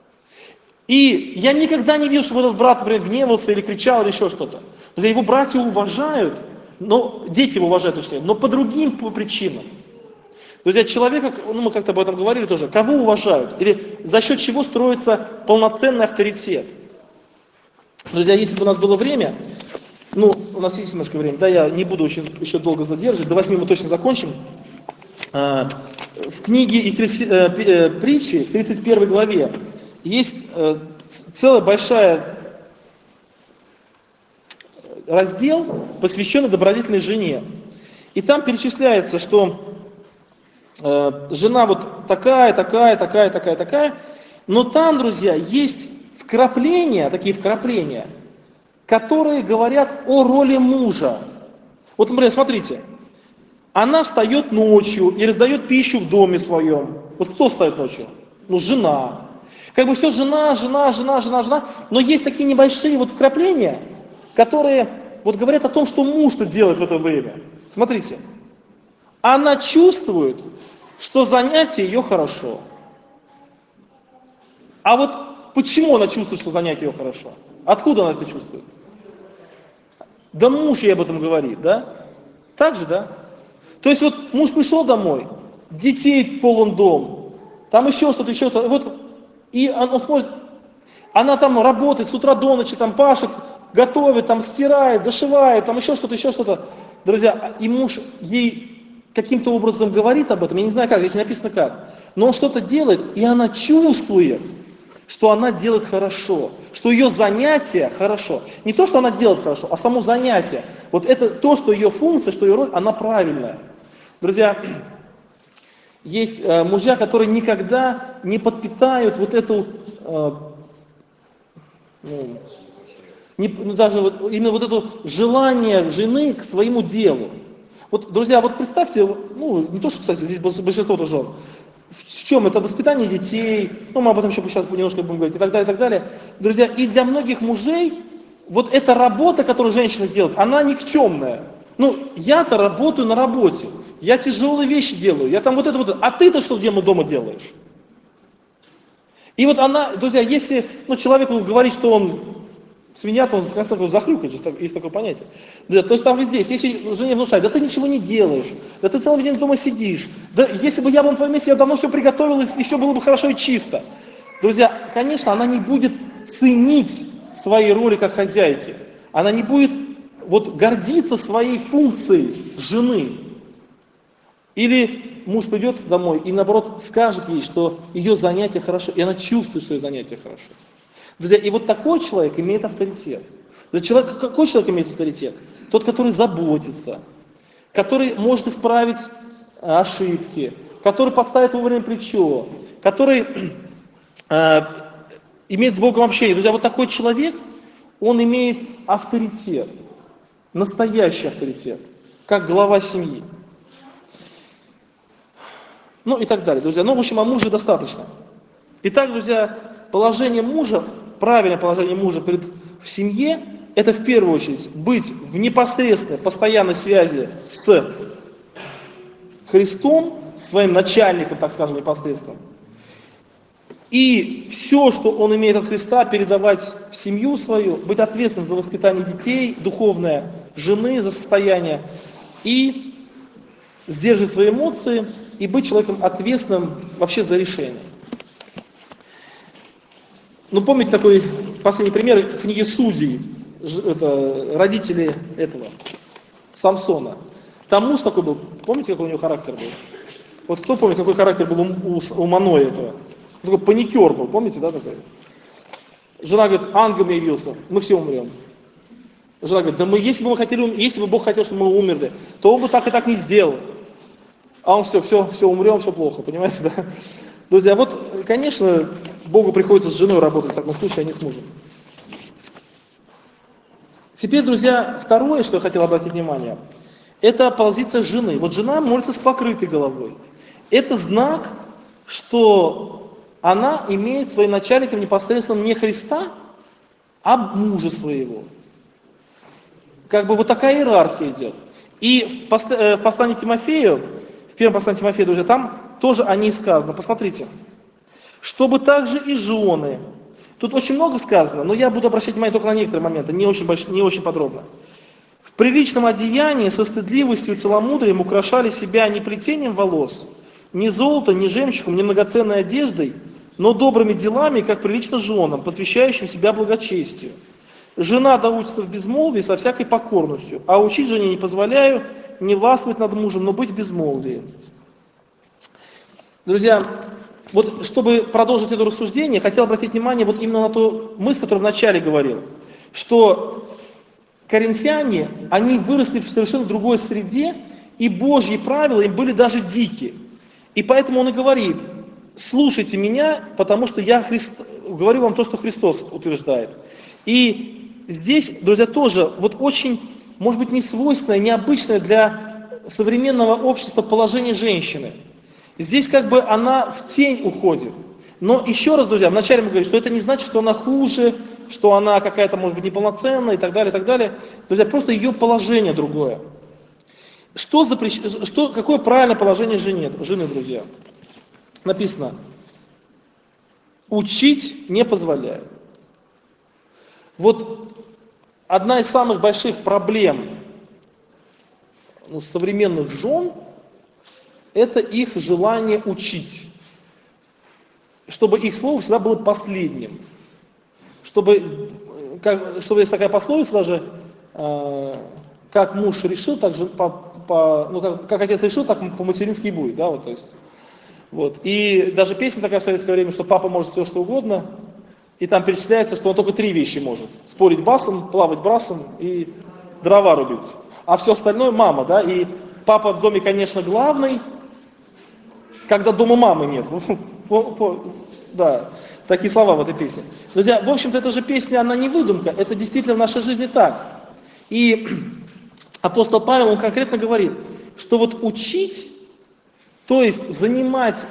И я никогда не видел, чтобы этот брат, например, гневался или кричал, или еще что-то. Его братья уважают, дети его уважают, точнее, но по другим причинам. Друзья, человека, мы как-то об этом говорили тоже, кого уважают? Или за счет чего строится полноценный авторитет? Друзья, если бы у нас было время, у нас есть немножко времени, да, я не буду еще долго задерживать, до 8 мы точно закончим. В книге притчи, в 31 главе, есть целая большая раздел, посвященный добродетельной жене. И там перечисляется, что жена вот такая, но там, друзья, есть такие вкрапления, которые говорят о роли мужа. Вот, например, смотрите, она встает ночью и раздает пищу в доме своем. Вот кто встает ночью? Жена. Как бы все жена, но есть такие небольшие вкрапления, которые говорят о том, что муж-то делает в это время. Смотрите, она чувствует, что занятие ее хорошо. А вот почему она чувствует, что занятие ее хорошо? Откуда она это чувствует? Да муж ей об этом говорит, да? Так же, да? То есть муж пришел домой, детей полон дом, там еще что-то, и он смотрит, она там работает с утра до ночи, там пашет, готовит, там стирает, зашивает, там еще что-то. Друзья, и муж ей каким-то образом говорит об этом, я не знаю как, здесь не написано как, но он что-то делает, и она чувствует, что она делает хорошо, что ее занятие хорошо. Не то, что она делает хорошо, а само занятие. Вот это то, что ее функция, что ее роль, она правильная. Друзья, есть мужья, которые никогда не подпитают именно это желание жены к своему делу. Вот, друзья, представьте, не то, что, кстати, здесь большинство тоже жен. В чем это? Воспитание детей, ну мы об этом еще сейчас немножко будем говорить, и так далее, и так далее. Друзья, и для многих мужей вот эта работа, которую женщина делает, она никчемная. Ну, я-то работаю на работе, я тяжелые вещи делаю, я там вот это вот, а ты-то что дома делаешь? И вот она, друзья, если человеку говорить, что он свинья, то он в конце концов захрюкает, есть такое понятие. Да, то есть там везде, если жене внушать, да ты ничего не делаешь, да ты целый день дома сидишь, да если бы я был на твоем месте, я давно все приготовил, и все было бы хорошо и чисто. Друзья, конечно, она не будет ценить своей роли как хозяйки, она не будет гордиться своей функцией жены. Или муж придет домой и наоборот скажет ей, что ее занятие хорошо, и она чувствует, что ее занятие хорошо. Друзья, и вот такой человек имеет авторитет. Какой человек имеет авторитет? Тот, который заботится, который может исправить ошибки, который подставит вовремя плечо, который имеет с Богом общение. Друзья, вот такой человек, он имеет авторитет, настоящий авторитет, как глава семьи. Ну и так далее, друзья. Ну, в общем, о муже достаточно. Итак, друзья, положение мужа, правильное положение мужа в семье, это в первую очередь быть в непосредственной, постоянной связи с Христом, своим начальником, так скажем, непосредственно. И все, что он имеет от Христа, передавать в семью свою, быть ответственным за воспитание детей, духовное, жены, за состояние, и сдерживать свои эмоции, и быть человеком ответственным вообще за решение. Ну, помните такой последний пример в книге Судей, это родители этого, Самсона. Там муж такой был, помните, какой у него характер был? Вот кто помнит, какой характер был у Маноя этого? Такой паникер был, помните, да, такой? Жена говорит, ангел мне явился, мы все умрем. Жена говорит, да если бы Бог хотел, чтобы мы умерли, то он бы так и так не сделал. А он все умрем, все плохо, понимаете, да? Друзья, вот, конечно, Богу приходится с женой работать в таком случае, а не с мужем. Теперь, друзья, второе, что я хотел обратить внимание, это позиция жены. Вот жена молится с покрытой головой. Это знак, что она имеет своим начальником непосредственно не Христа, а мужа своего. Как бы вот такая иерархия идет. И в послании Тимофею, в первом послании Тимофея, друзья, там тоже о ней сказано. Посмотрите. Чтобы также и жены. Тут очень много сказано, но я буду обращать внимание только на некоторые моменты, не очень подробно. В приличном одеянии со стыдливостью и целомудрием украшали себя не плетением волос, ни золотом, ни жемчугом, ни многоценной одеждой, но добрыми делами, как прилично женам, посвящающим себя благочестию. Жена да учится в безмолвии со всякой покорностью, а учить жене не позволяю, не властвовать над мужем, но быть в безмолвии. Друзья, вот чтобы продолжить это рассуждение, хотел обратить внимание вот именно на ту мысль, которую вначале говорил, что коринфяне, они выросли в совершенно другой среде, и Божьи правила им были даже дикие. И поэтому он и говорит, слушайте меня, потому что я говорю вам то, что Христос утверждает. И здесь, друзья, тоже вот очень, может быть, несвойственное, необычное для современного общества положение женщины. Здесь как бы она в тень уходит. Но еще раз, друзья, вначале мы говорим, что это не значит, что она хуже, что она какая-то, может быть, неполноценная и так далее, и так далее. Друзья, просто ее положение другое. Какое правильное положение жены, друзья? Написано, учить не позволяю. Вот одна из самых больших проблем современных жен – это их желание учить. Чтобы их слово всегда было последним. Чтобы есть такая пословица даже, как муж решил, так же как отец решил, так по-матерински и будет. Да, вот, то есть, вот. И даже песня такая в советское время, что папа может все что угодно, и там перечисляется, что он только 3 вещи может. Спорить басом, плавать брасом и дрова рубить. А все остальное мама, да, и папа в доме, конечно, главный, когда дома мамы нет. Да, такие слова в этой песне. Друзья, в общем-то, эта же песня, она не выдумка, это действительно в нашей жизни так. И апостол Павел, он конкретно говорит, что вот учить, то есть занимать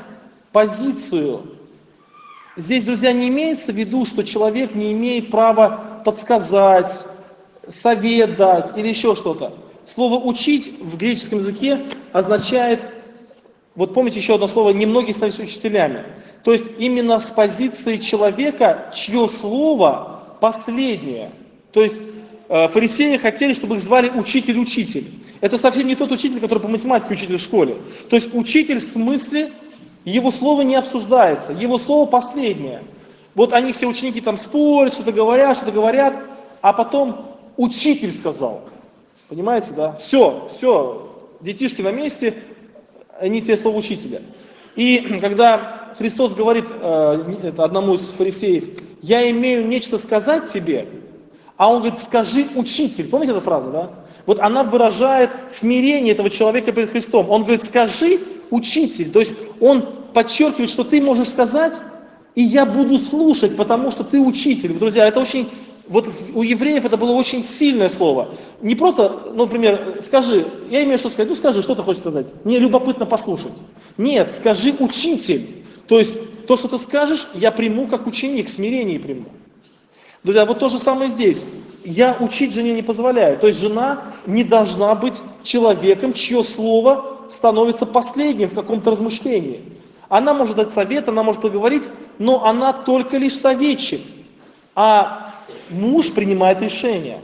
позицию. Здесь, друзья, не имеется в виду, что человек не имеет права подсказать, совет дать или еще что-то. Слово «учить» в греческом языке означает, вот помните еще одно слово, «немногие становятся учителями». То есть именно с позиции человека, чье слово последнее. То есть фарисеи хотели, чтобы их звали учитель-учитель. Это совсем не тот учитель, который по математике учитель в школе. То есть учитель в смысле, его слово не обсуждается, его слово последнее. Вот они все ученики там спорят, что-то говорят, а потом учитель сказал. Понимаете, да? Все, детишки на месте, они те слово учителя. И когда Христос говорит одному из фарисеев, я имею нечто сказать тебе, а он говорит, скажи учитель. Помните эту фразу, да? Вот она выражает смирение этого человека перед Христом. Он говорит, скажи учитель. То есть он подчеркивает, что ты можешь сказать, и я буду слушать, потому что ты учитель. Друзья, это очень, вот у евреев это было очень сильное слово. Не просто, например, скажи, я имею что сказать, ну скажи, что ты хочешь сказать. Мне любопытно послушать. Нет, скажи учитель. То есть то, что ты скажешь, я приму как ученик, смирение приму. Друзья, вот то же самое здесь. Я учить жене не позволяю. То есть жена не должна быть человеком, чье слово становится последним в каком-то размышлении. Она может дать совет, она может поговорить, но она только лишь советчик. А муж принимает решение.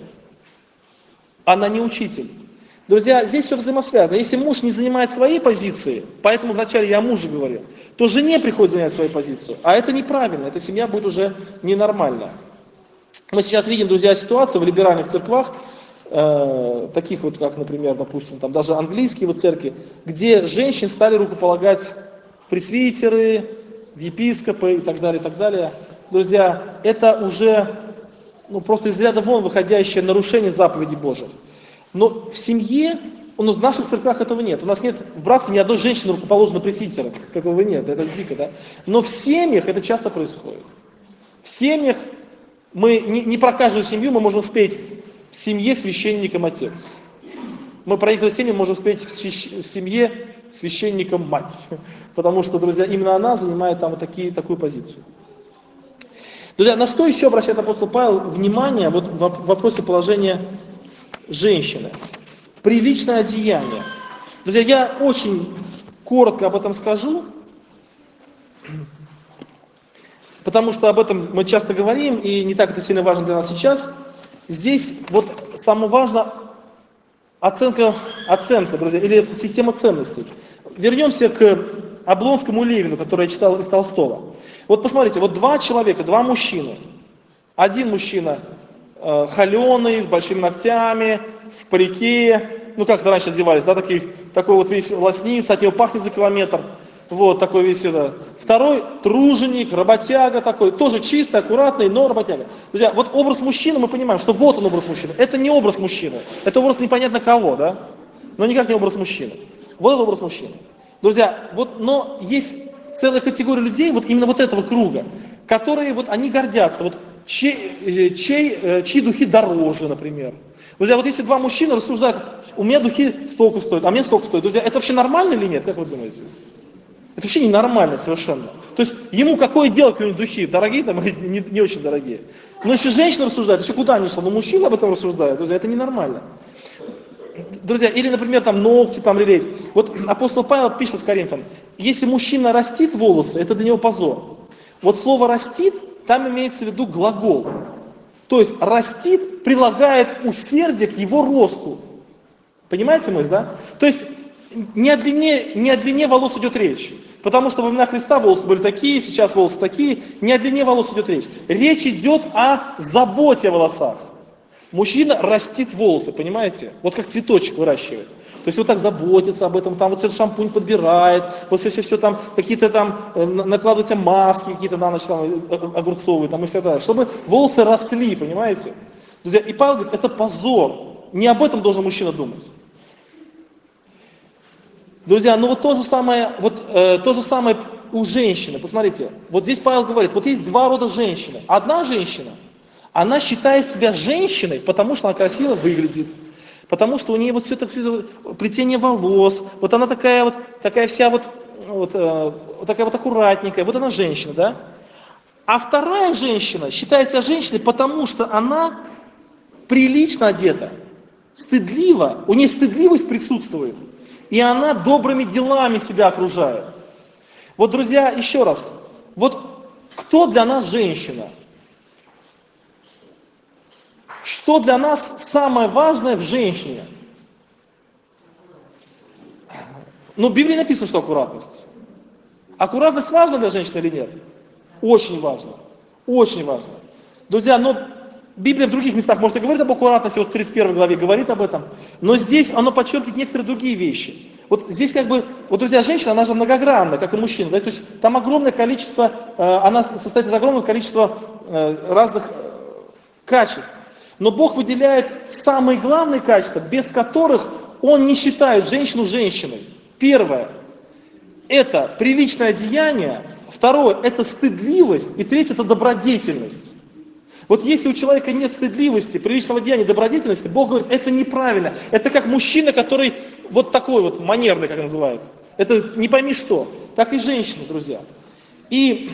Она не учитель. Друзья, здесь все взаимосвязано. Если муж не занимает своей позиции, поэтому вначале я о муже говорил, то жене приходится занять свою позицию. А это неправильно, эта семья будет уже ненормальная. Мы сейчас видим, друзья, ситуацию в либеральных церквах, таких вот, как, например, допустим, там даже английские вот церкви, где женщин стали рукополагать в пресвитеры, в епископы и так далее, и так далее. Друзья, это уже просто из ряда вон выходящее нарушение заповедей Божьих. Но в семье, в наших церквях этого нет. У нас нет в братстве ни одной женщины рукоположенной пресвитера. Такого нет, это дико, да? Но в семьях это часто происходит. В семьях мы не про каждую семью мы можем спеть в семье священником отец. Мы про некоторые семьи можем спеть в семье священником мать. Потому что, друзья, именно она занимает там вот такую позицию. Друзья, на что еще обращает апостол Павел внимание вот в вопросе положения женщины? Приличное одеяние. Друзья, я очень коротко об этом скажу. Потому что об этом мы часто говорим, и не так это сильно важно для нас сейчас. Здесь вот самое важное оценка, друзья, или система ценностей. Вернемся к Облонскому Левину, который я читал из Толстого. Вот посмотрите, вот два человека, два мужчины. Один мужчина холеный, с большими ногтями, в парике, как это раньше одевались, да, такой вот весь лоснится, от него пахнет за километр. Вот такой весь это. Второй труженик, работяга такой, тоже чистый, аккуратный, но работяга. Друзья, вот образ мужчины, мы понимаем, что вот он образ мужчины. Это не образ мужчины, это образ непонятно кого, да? Но никак не образ мужчины. Вот это образ мужчины. Друзья, но есть целая категория людей, вот именно вот этого круга, которые вот они гордятся, вот чьи духи дороже, например. Друзья, вот если два мужчины рассуждают, у меня духи столько стоят, а мне столько стоит. Друзья, это вообще нормально или нет, как вы думаете? Это вообще ненормально совершенно. То есть ему какое дело какие-нибудь духи, дорогие там или не очень дорогие. Но если женщина рассуждает, еще куда ни шло, но мужчина об этом рассуждает, друзья, это ненормально. Друзья, или, например, там ногти там релеть. Вот апостол Павел пишет в Коринфянам, если мужчина растит волосы, это для него позор. Вот слово «растит», там имеется в виду глагол. То есть растит, прилагает усердие к его росту. Понимаете мысль, да? То есть не о длине волос идет речь. Потому что во времена Христа волосы были такие, сейчас волосы такие. Не о длине волос идет речь. Речь идет о заботе о волосах. Мужчина растит волосы, понимаете? Вот как цветочек выращивает. То есть вот так заботится об этом, там вот этот шампунь подбирает, вот все там, какие-то там, накладывают маски какие-то на ночь, там, огурцовые, там и все далее. Чтобы волосы росли, понимаете? Друзья, и Павел говорит, это позор. Не об этом должен мужчина думать. Друзья, вот то же самое у женщины. Посмотрите, вот здесь Павел говорит, вот есть два рода женщины. Одна женщина, она считает себя женщиной, потому что она красиво выглядит, потому что у нее вот все это плетение волос, вот она такая вся вот вот такая вот аккуратненькая, вот она женщина, да? А вторая женщина считает себя женщиной, потому что она прилично одета, стыдлива, у нее стыдливость присутствует, и она добрыми делами себя окружает. Вот, друзья, еще раз, вот кто для нас женщина? Что для нас самое важное в женщине? Ну, в Библии написано, что аккуратность. Аккуратность важна для женщины или нет? Очень важно. Очень важно. Друзья, но Библия в других местах, может, и говорит об аккуратности, вот в 31 главе говорит об этом, но здесь оно подчеркивает некоторые другие вещи. Вот здесь как бы, вот, друзья, женщина, она же многогранна, как и мужчина, да? То есть там огромное количество, она состоит из огромного количества разных качеств. Но Бог выделяет самые главные качества, без которых Он не считает женщину женщиной. Первое – это приличное одеяние. Второе – это стыдливость. И третье – это добродетельность. Вот если у человека нет стыдливости, приличного одеяния, добродетельности, Бог говорит, это неправильно. Это как мужчина, который вот такой вот манерный, как называют. Это не пойми что. Так и женщина, друзья. И,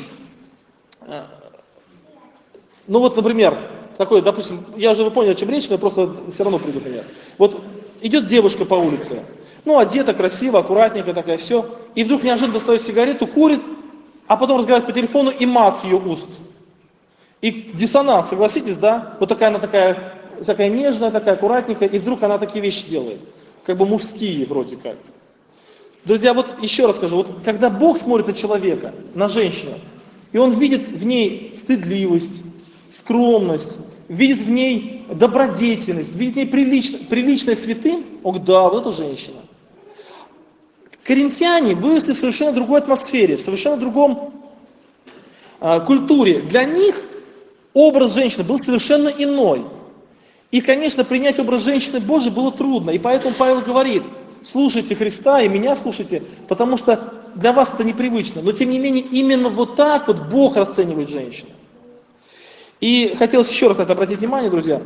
ну вот, например, такой, допустим, я уже вы поняли, о чем речь, но я просто все равно приду пример. Вот идет девушка по улице, ну, одета красиво, аккуратненько такая, все, и вдруг неожиданно достает сигарету, курит, а потом разговаривает по телефону, и мат с ее уст. И диссонанс, согласитесь, да? Вот такая она такая нежная, такая аккуратненькая, и вдруг она такие вещи делает. Как бы мужские вроде как. Друзья, вот еще раз скажу, вот когда Бог смотрит на человека, на женщину, и Он видит в ней стыдливость, скромность, видит в ней добродетельность, видит в ней приличное святым, он говорит, да, вот это женщина. Коринфяне выросли в совершенно другой атмосфере, в совершенно другом культуре. Для них образ женщины был совершенно иной. И, конечно, принять образ женщины Божией было трудно. И поэтому Павел говорит, слушайте Христа и меня слушайте, потому что для вас это непривычно. Но, тем не менее, именно вот так вот Бог расценивает женщину. И хотелось еще раз на это обратить внимание, друзья,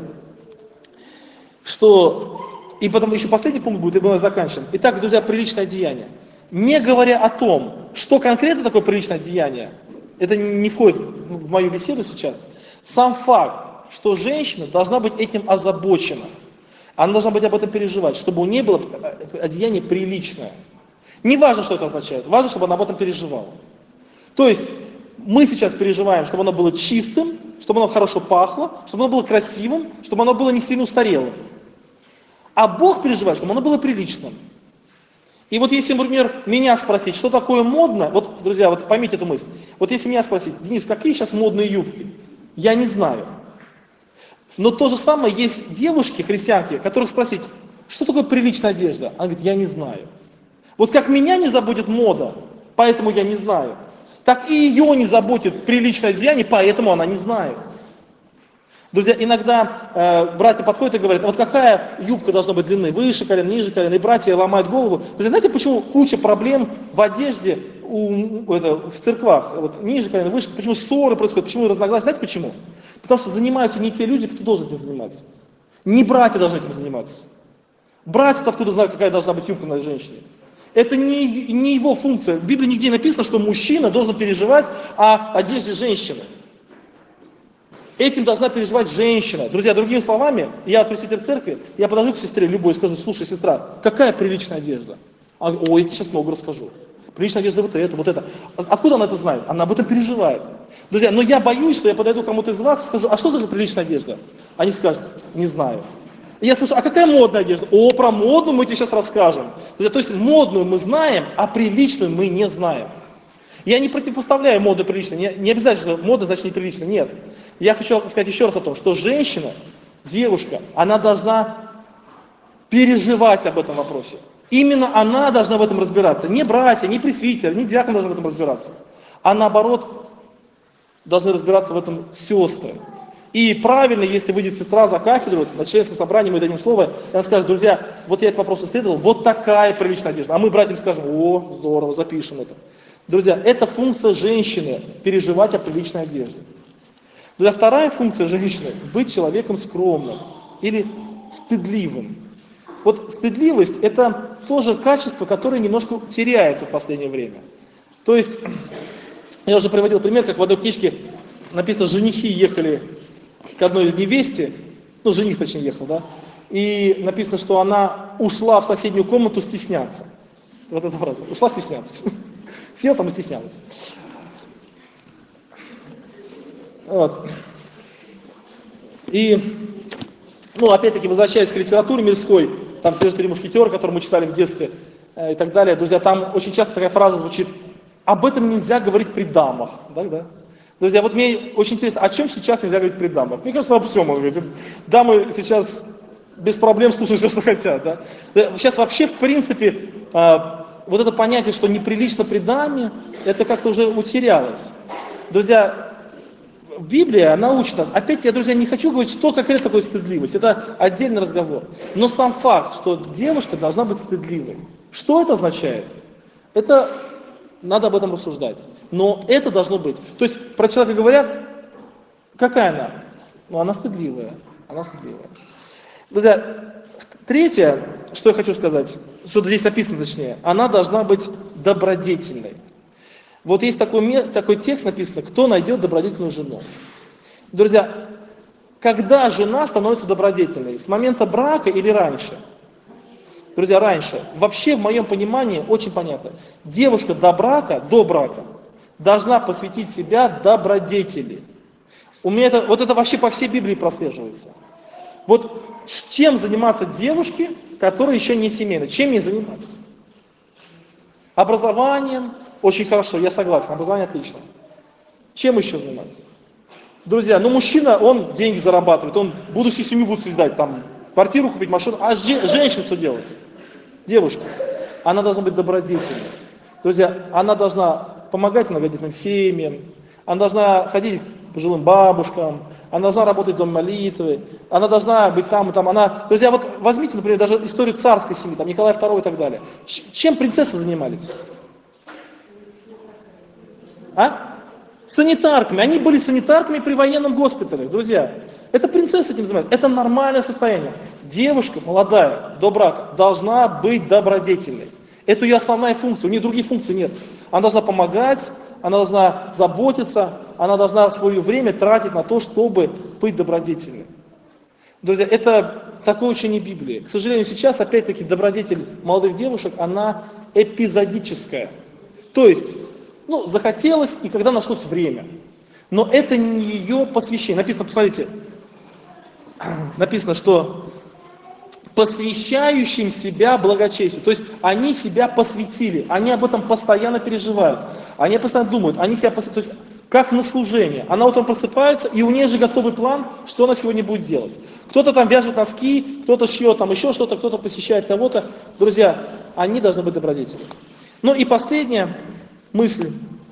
что, и потом еще последний пункт будет, и мы заканчиваем. Итак, друзья, приличное одеяние. Не говоря о том, что конкретно такое приличное одеяние, это не входит в мою беседу сейчас, сам факт, что женщина должна быть этим озабочена, она должна быть об этом переживать, чтобы у нее было одеяние приличное. Не важно, что это означает, важно, чтобы она об этом переживала. То есть, мы сейчас переживаем, чтобы оно было чистым, чтобы оно хорошо пахло, чтобы оно было красивым, чтобы оно было не сильно устарелым. А Бог переживает, чтобы оно было приличным. И вот если, например, меня спросить, что такое модно, вот, друзья, вот поймите эту мысль. Вот если меня спросить, Денис, какие сейчас модные юбки? Я не знаю. Но то же самое есть девушки, христианки, которых спросить, что такое приличная одежда? Она говорит, я не знаю. Вот как меня не заботит мода, поэтому я не знаю, так и ее не заботит приличное одеяние, поэтому она не знает. Друзья, иногда братья подходят и говорят, а вот какая юбка должна быть длины, выше колена, ниже колена, и братья ломают голову. Друзья, знаете, почему куча проблем в одежде в церквах, вот, ниже колена, выше, почему ссоры происходят, почему разногласия, знаете почему? Потому что занимаются не те люди, кто должен этим заниматься. Не братья должны этим заниматься. Братья откуда знают, какая должна быть юбка на женщине? Это не его функция. В Библии нигде не написано, что мужчина должен переживать о одежде женщины. Этим должна переживать женщина. Друзья, другими словами, я пресвитер церкви, я подойду к сестре любой и скажу, слушай, сестра, какая приличная одежда? Она говорит, ой, я тебе сейчас много расскажу. Приличная одежда вот это, вот это. Откуда она это знает? Она об этом переживает. Друзья, но я боюсь, что я подойду к кому-то из вас и скажу, а что за приличная одежда? Они скажут, не знаю. И я спрашиваю, а какая модная одежда? О, про модную мы тебе сейчас расскажем. Друзья, то есть модную мы знаем, а приличную мы не знаем. Я не противопоставляю моду и приличную. Не обязательно, что мода значит неприлично. Нет. Я хочу сказать еще раз о том, что женщина, девушка, она должна переживать об этом вопросе. Именно она должна в этом разбираться. Не братья, не пресвитер, не диакон должны в этом разбираться. А наоборот, должны разбираться в этом сестры. И правильно, если выйдет сестра за кафедру, на членском собрании мы дадим слово, и она скажет, друзья, вот я этот вопрос исследовал, вот такая приличная одежда. А мы братьям скажем, о, здорово, запишем это. Друзья, это функция женщины, переживать о приличной одежде. Друзья, вторая функция женщины – быть человеком скромным или стыдливым. вот стыдливость – это тоже качество, которое немножко теряется в последнее время. То есть, я уже приводил пример, как в одной книжке написано, женихи ехали к одной невесте, ну, жених точнее ехал, да, и написано, что она ушла в соседнюю комнату стесняться. Вот эта фраза. Ушла стесняться. Села там и стеснялась. Вот. И, ну, опять-таки, возвращаясь к литературе мирской, там те же «Три мушкетера», которые мы читали в детстве, и так далее, друзья, там очень часто такая фраза звучит: об этом нельзя говорить при дамах. Да? Друзья, вот мне очень интересно, о чем сейчас нельзя говорить при дамах? Мне кажется, обо всем можно говорить. Дамы сейчас без проблем слушают все, что хотят. Да? Сейчас вообще, в принципе, вот это понятие, что неприлично при даме, это как-то уже утерялось. Друзья, Библия, она учит нас. Опять я, друзья, не хочу говорить, что конкретно такое стыдливость. Это отдельный разговор. Но сам факт, что девушка должна быть стыдливой. Что это означает? Это надо об этом рассуждать. Но это должно быть. То есть про человека говорят, какая она? Ну, она стыдливая. Она стыдливая. Друзья, третье, что я хочу сказать, что здесь написано точнее, она должна быть добродетельной. Вот есть такой текст написано: кто найдет добродетельную жену. Друзья, когда жена становится добродетельной? С момента брака или раньше? Друзья, раньше. Вообще, в моем понимании, очень понятно. Девушка до брака должна посвятить себя добродетели. У меня это вообще по всей Библии прослеживается. Вот чем заниматься девушке, которая еще не семейная? Чем ей заниматься? Образованием. Очень хорошо, я согласен, образование отлично. Чем еще заниматься? Друзья, ну мужчина, он деньги зарабатывает, он будущую семью будет создать, там, квартиру купить, машину. А женщина что делать? Девушка. Она должна быть добродетельной. Друзья, она должна помогать многодетным семьям, она должна ходить к пожилым бабушкам, она должна работать в доме молитвы, она должна быть там и там. Друзья, вот возьмите, например, даже историю царской семьи, там, Николай II и так далее. Чем принцессы занимались? Санитарками. Они были санитарками при военном госпитале, друзья. Это принцесса этим занимается. Это нормальное состояние. Девушка молодая, до брака, должна быть добродетельной. Это ее основная функция, у нее других функций нет. Она должна помогать, она должна заботиться, она должна свое время тратить на то, чтобы быть добродетельной. Друзья, это такое учение Библии. К сожалению, сейчас, опять-таки, добродетель молодых девушек, она эпизодическая. То есть, захотелось, и когда нашлось время. Но это не ее посвящение. Написано, посмотрите, написано, что посвящающим себя благочестию. То есть они себя посвятили, они об этом постоянно переживают, они постоянно думают, они себя посвятили, то есть как на служение. Она утром просыпается, и у нее же готовый план, что она сегодня будет делать. Кто-то там вяжет носки, кто-то шьет там еще что-то, кто-то посещает кого-то. Друзья, они должны быть добродетели. Ну и последняя мысль.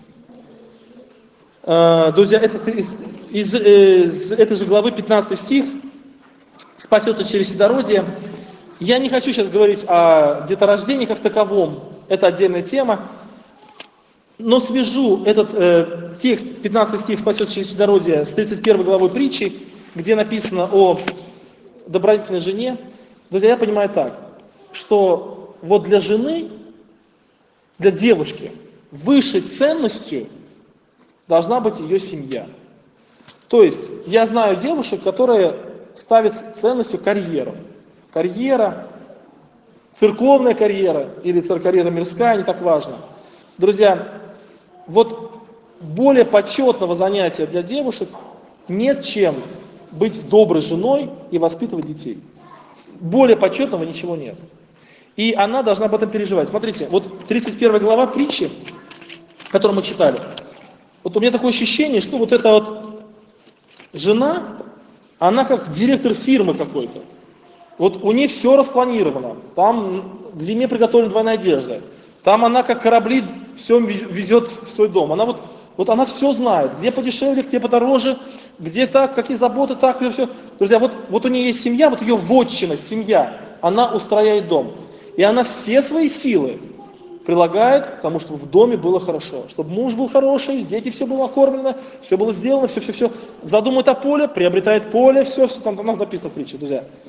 Друзья, это из этой же главы 15 стих. Спасется через чадородие. Я не хочу сейчас говорить о деторождении как таковом, это отдельная тема, но свяжу этот текст, 15 стих «Спасется через чадородие» с 31 главой притчи, где написано о добродетельной жене. Друзья, я понимаю так, что вот для жены, для девушки, высшей ценностью должна быть ее семья. То есть, я знаю девушек, которые ставят ценностью карьеру. Карьера, церковная карьера или карьера мирская, не так важно. Друзья, вот более почетного занятия для девушек нет, чем быть доброй женой и воспитывать детей. Более почетного ничего нет. И она должна об этом переживать. Смотрите, вот 31 глава притчи, которую мы читали. Вот у меня такое ощущение, что вот эта вот жена, она как директор фирмы какой-то. Вот у нее все распланировано. Там к зиме приготовлена двойная одежда. Там она как корабли все везет в свой дом. Она вот она все знает. Где подешевле, где подороже, где так, какие заботы, так и все. Друзья, вот у нее есть семья, вот ее вотчина, семья. Она устрояет дом. И она все свои силы прилагает к тому, чтобы в доме было хорошо. Чтобы муж был хороший, дети все было накормлено, все было сделано, все. Задумает о поле, приобретает поле, все там написано в притче, друзья.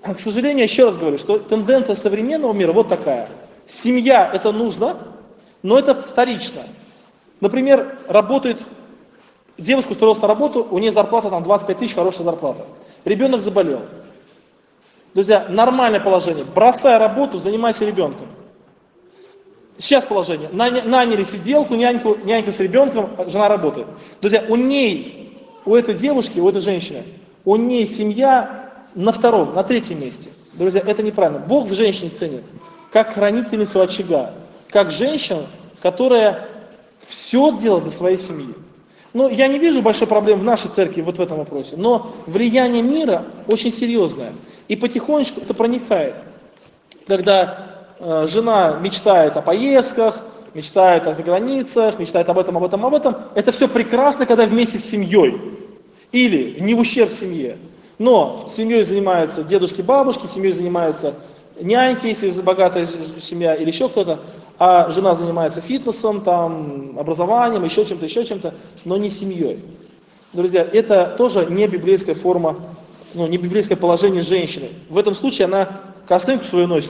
к сожалению, еще раз говорю, что тенденция современного мира вот такая. Семья это нужно, но это вторично. Например, работает, девушка устроилась на работу, у нее зарплата там 25 тысяч, хорошая зарплата. Ребенок заболел. Друзья, нормальное положение. Бросай работу, занимайся ребенком. Сейчас положение. Наняли сиделку, нянька с ребенком, жена работает. Друзья, у этой девушки, у этой женщины, у нее семья на втором, на третьем месте. Друзья, это неправильно. Бог в женщине ценит как хранительницу очага, как женщину, которая все делает для своей семьи. Ну, я не вижу большой проблемы в нашей церкви вот в этом вопросе, но влияние мира очень серьезное. И потихонечку это проникает. Когда жена мечтает о поездках, мечтает о заграницах, мечтает об этом, это все прекрасно, когда вместе с семьей. Или не в ущерб семье. Но семьей занимаются дедушки, бабушки, семьей занимаются няньки, если богатая семья, или еще кто-то, а жена занимается фитнесом, там, образованием, еще чем-то, но не семьей. Друзья, это тоже не библейская форма, не библейское положение женщины. В этом случае она косынку свою носит.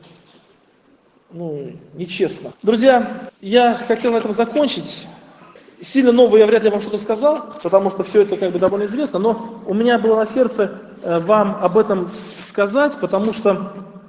Нечестно. Друзья, я хотел на этом закончить. Сильно нового я вряд ли вам что-то сказал, потому что все это довольно известно, но у меня было на сердце вам об этом сказать, потому что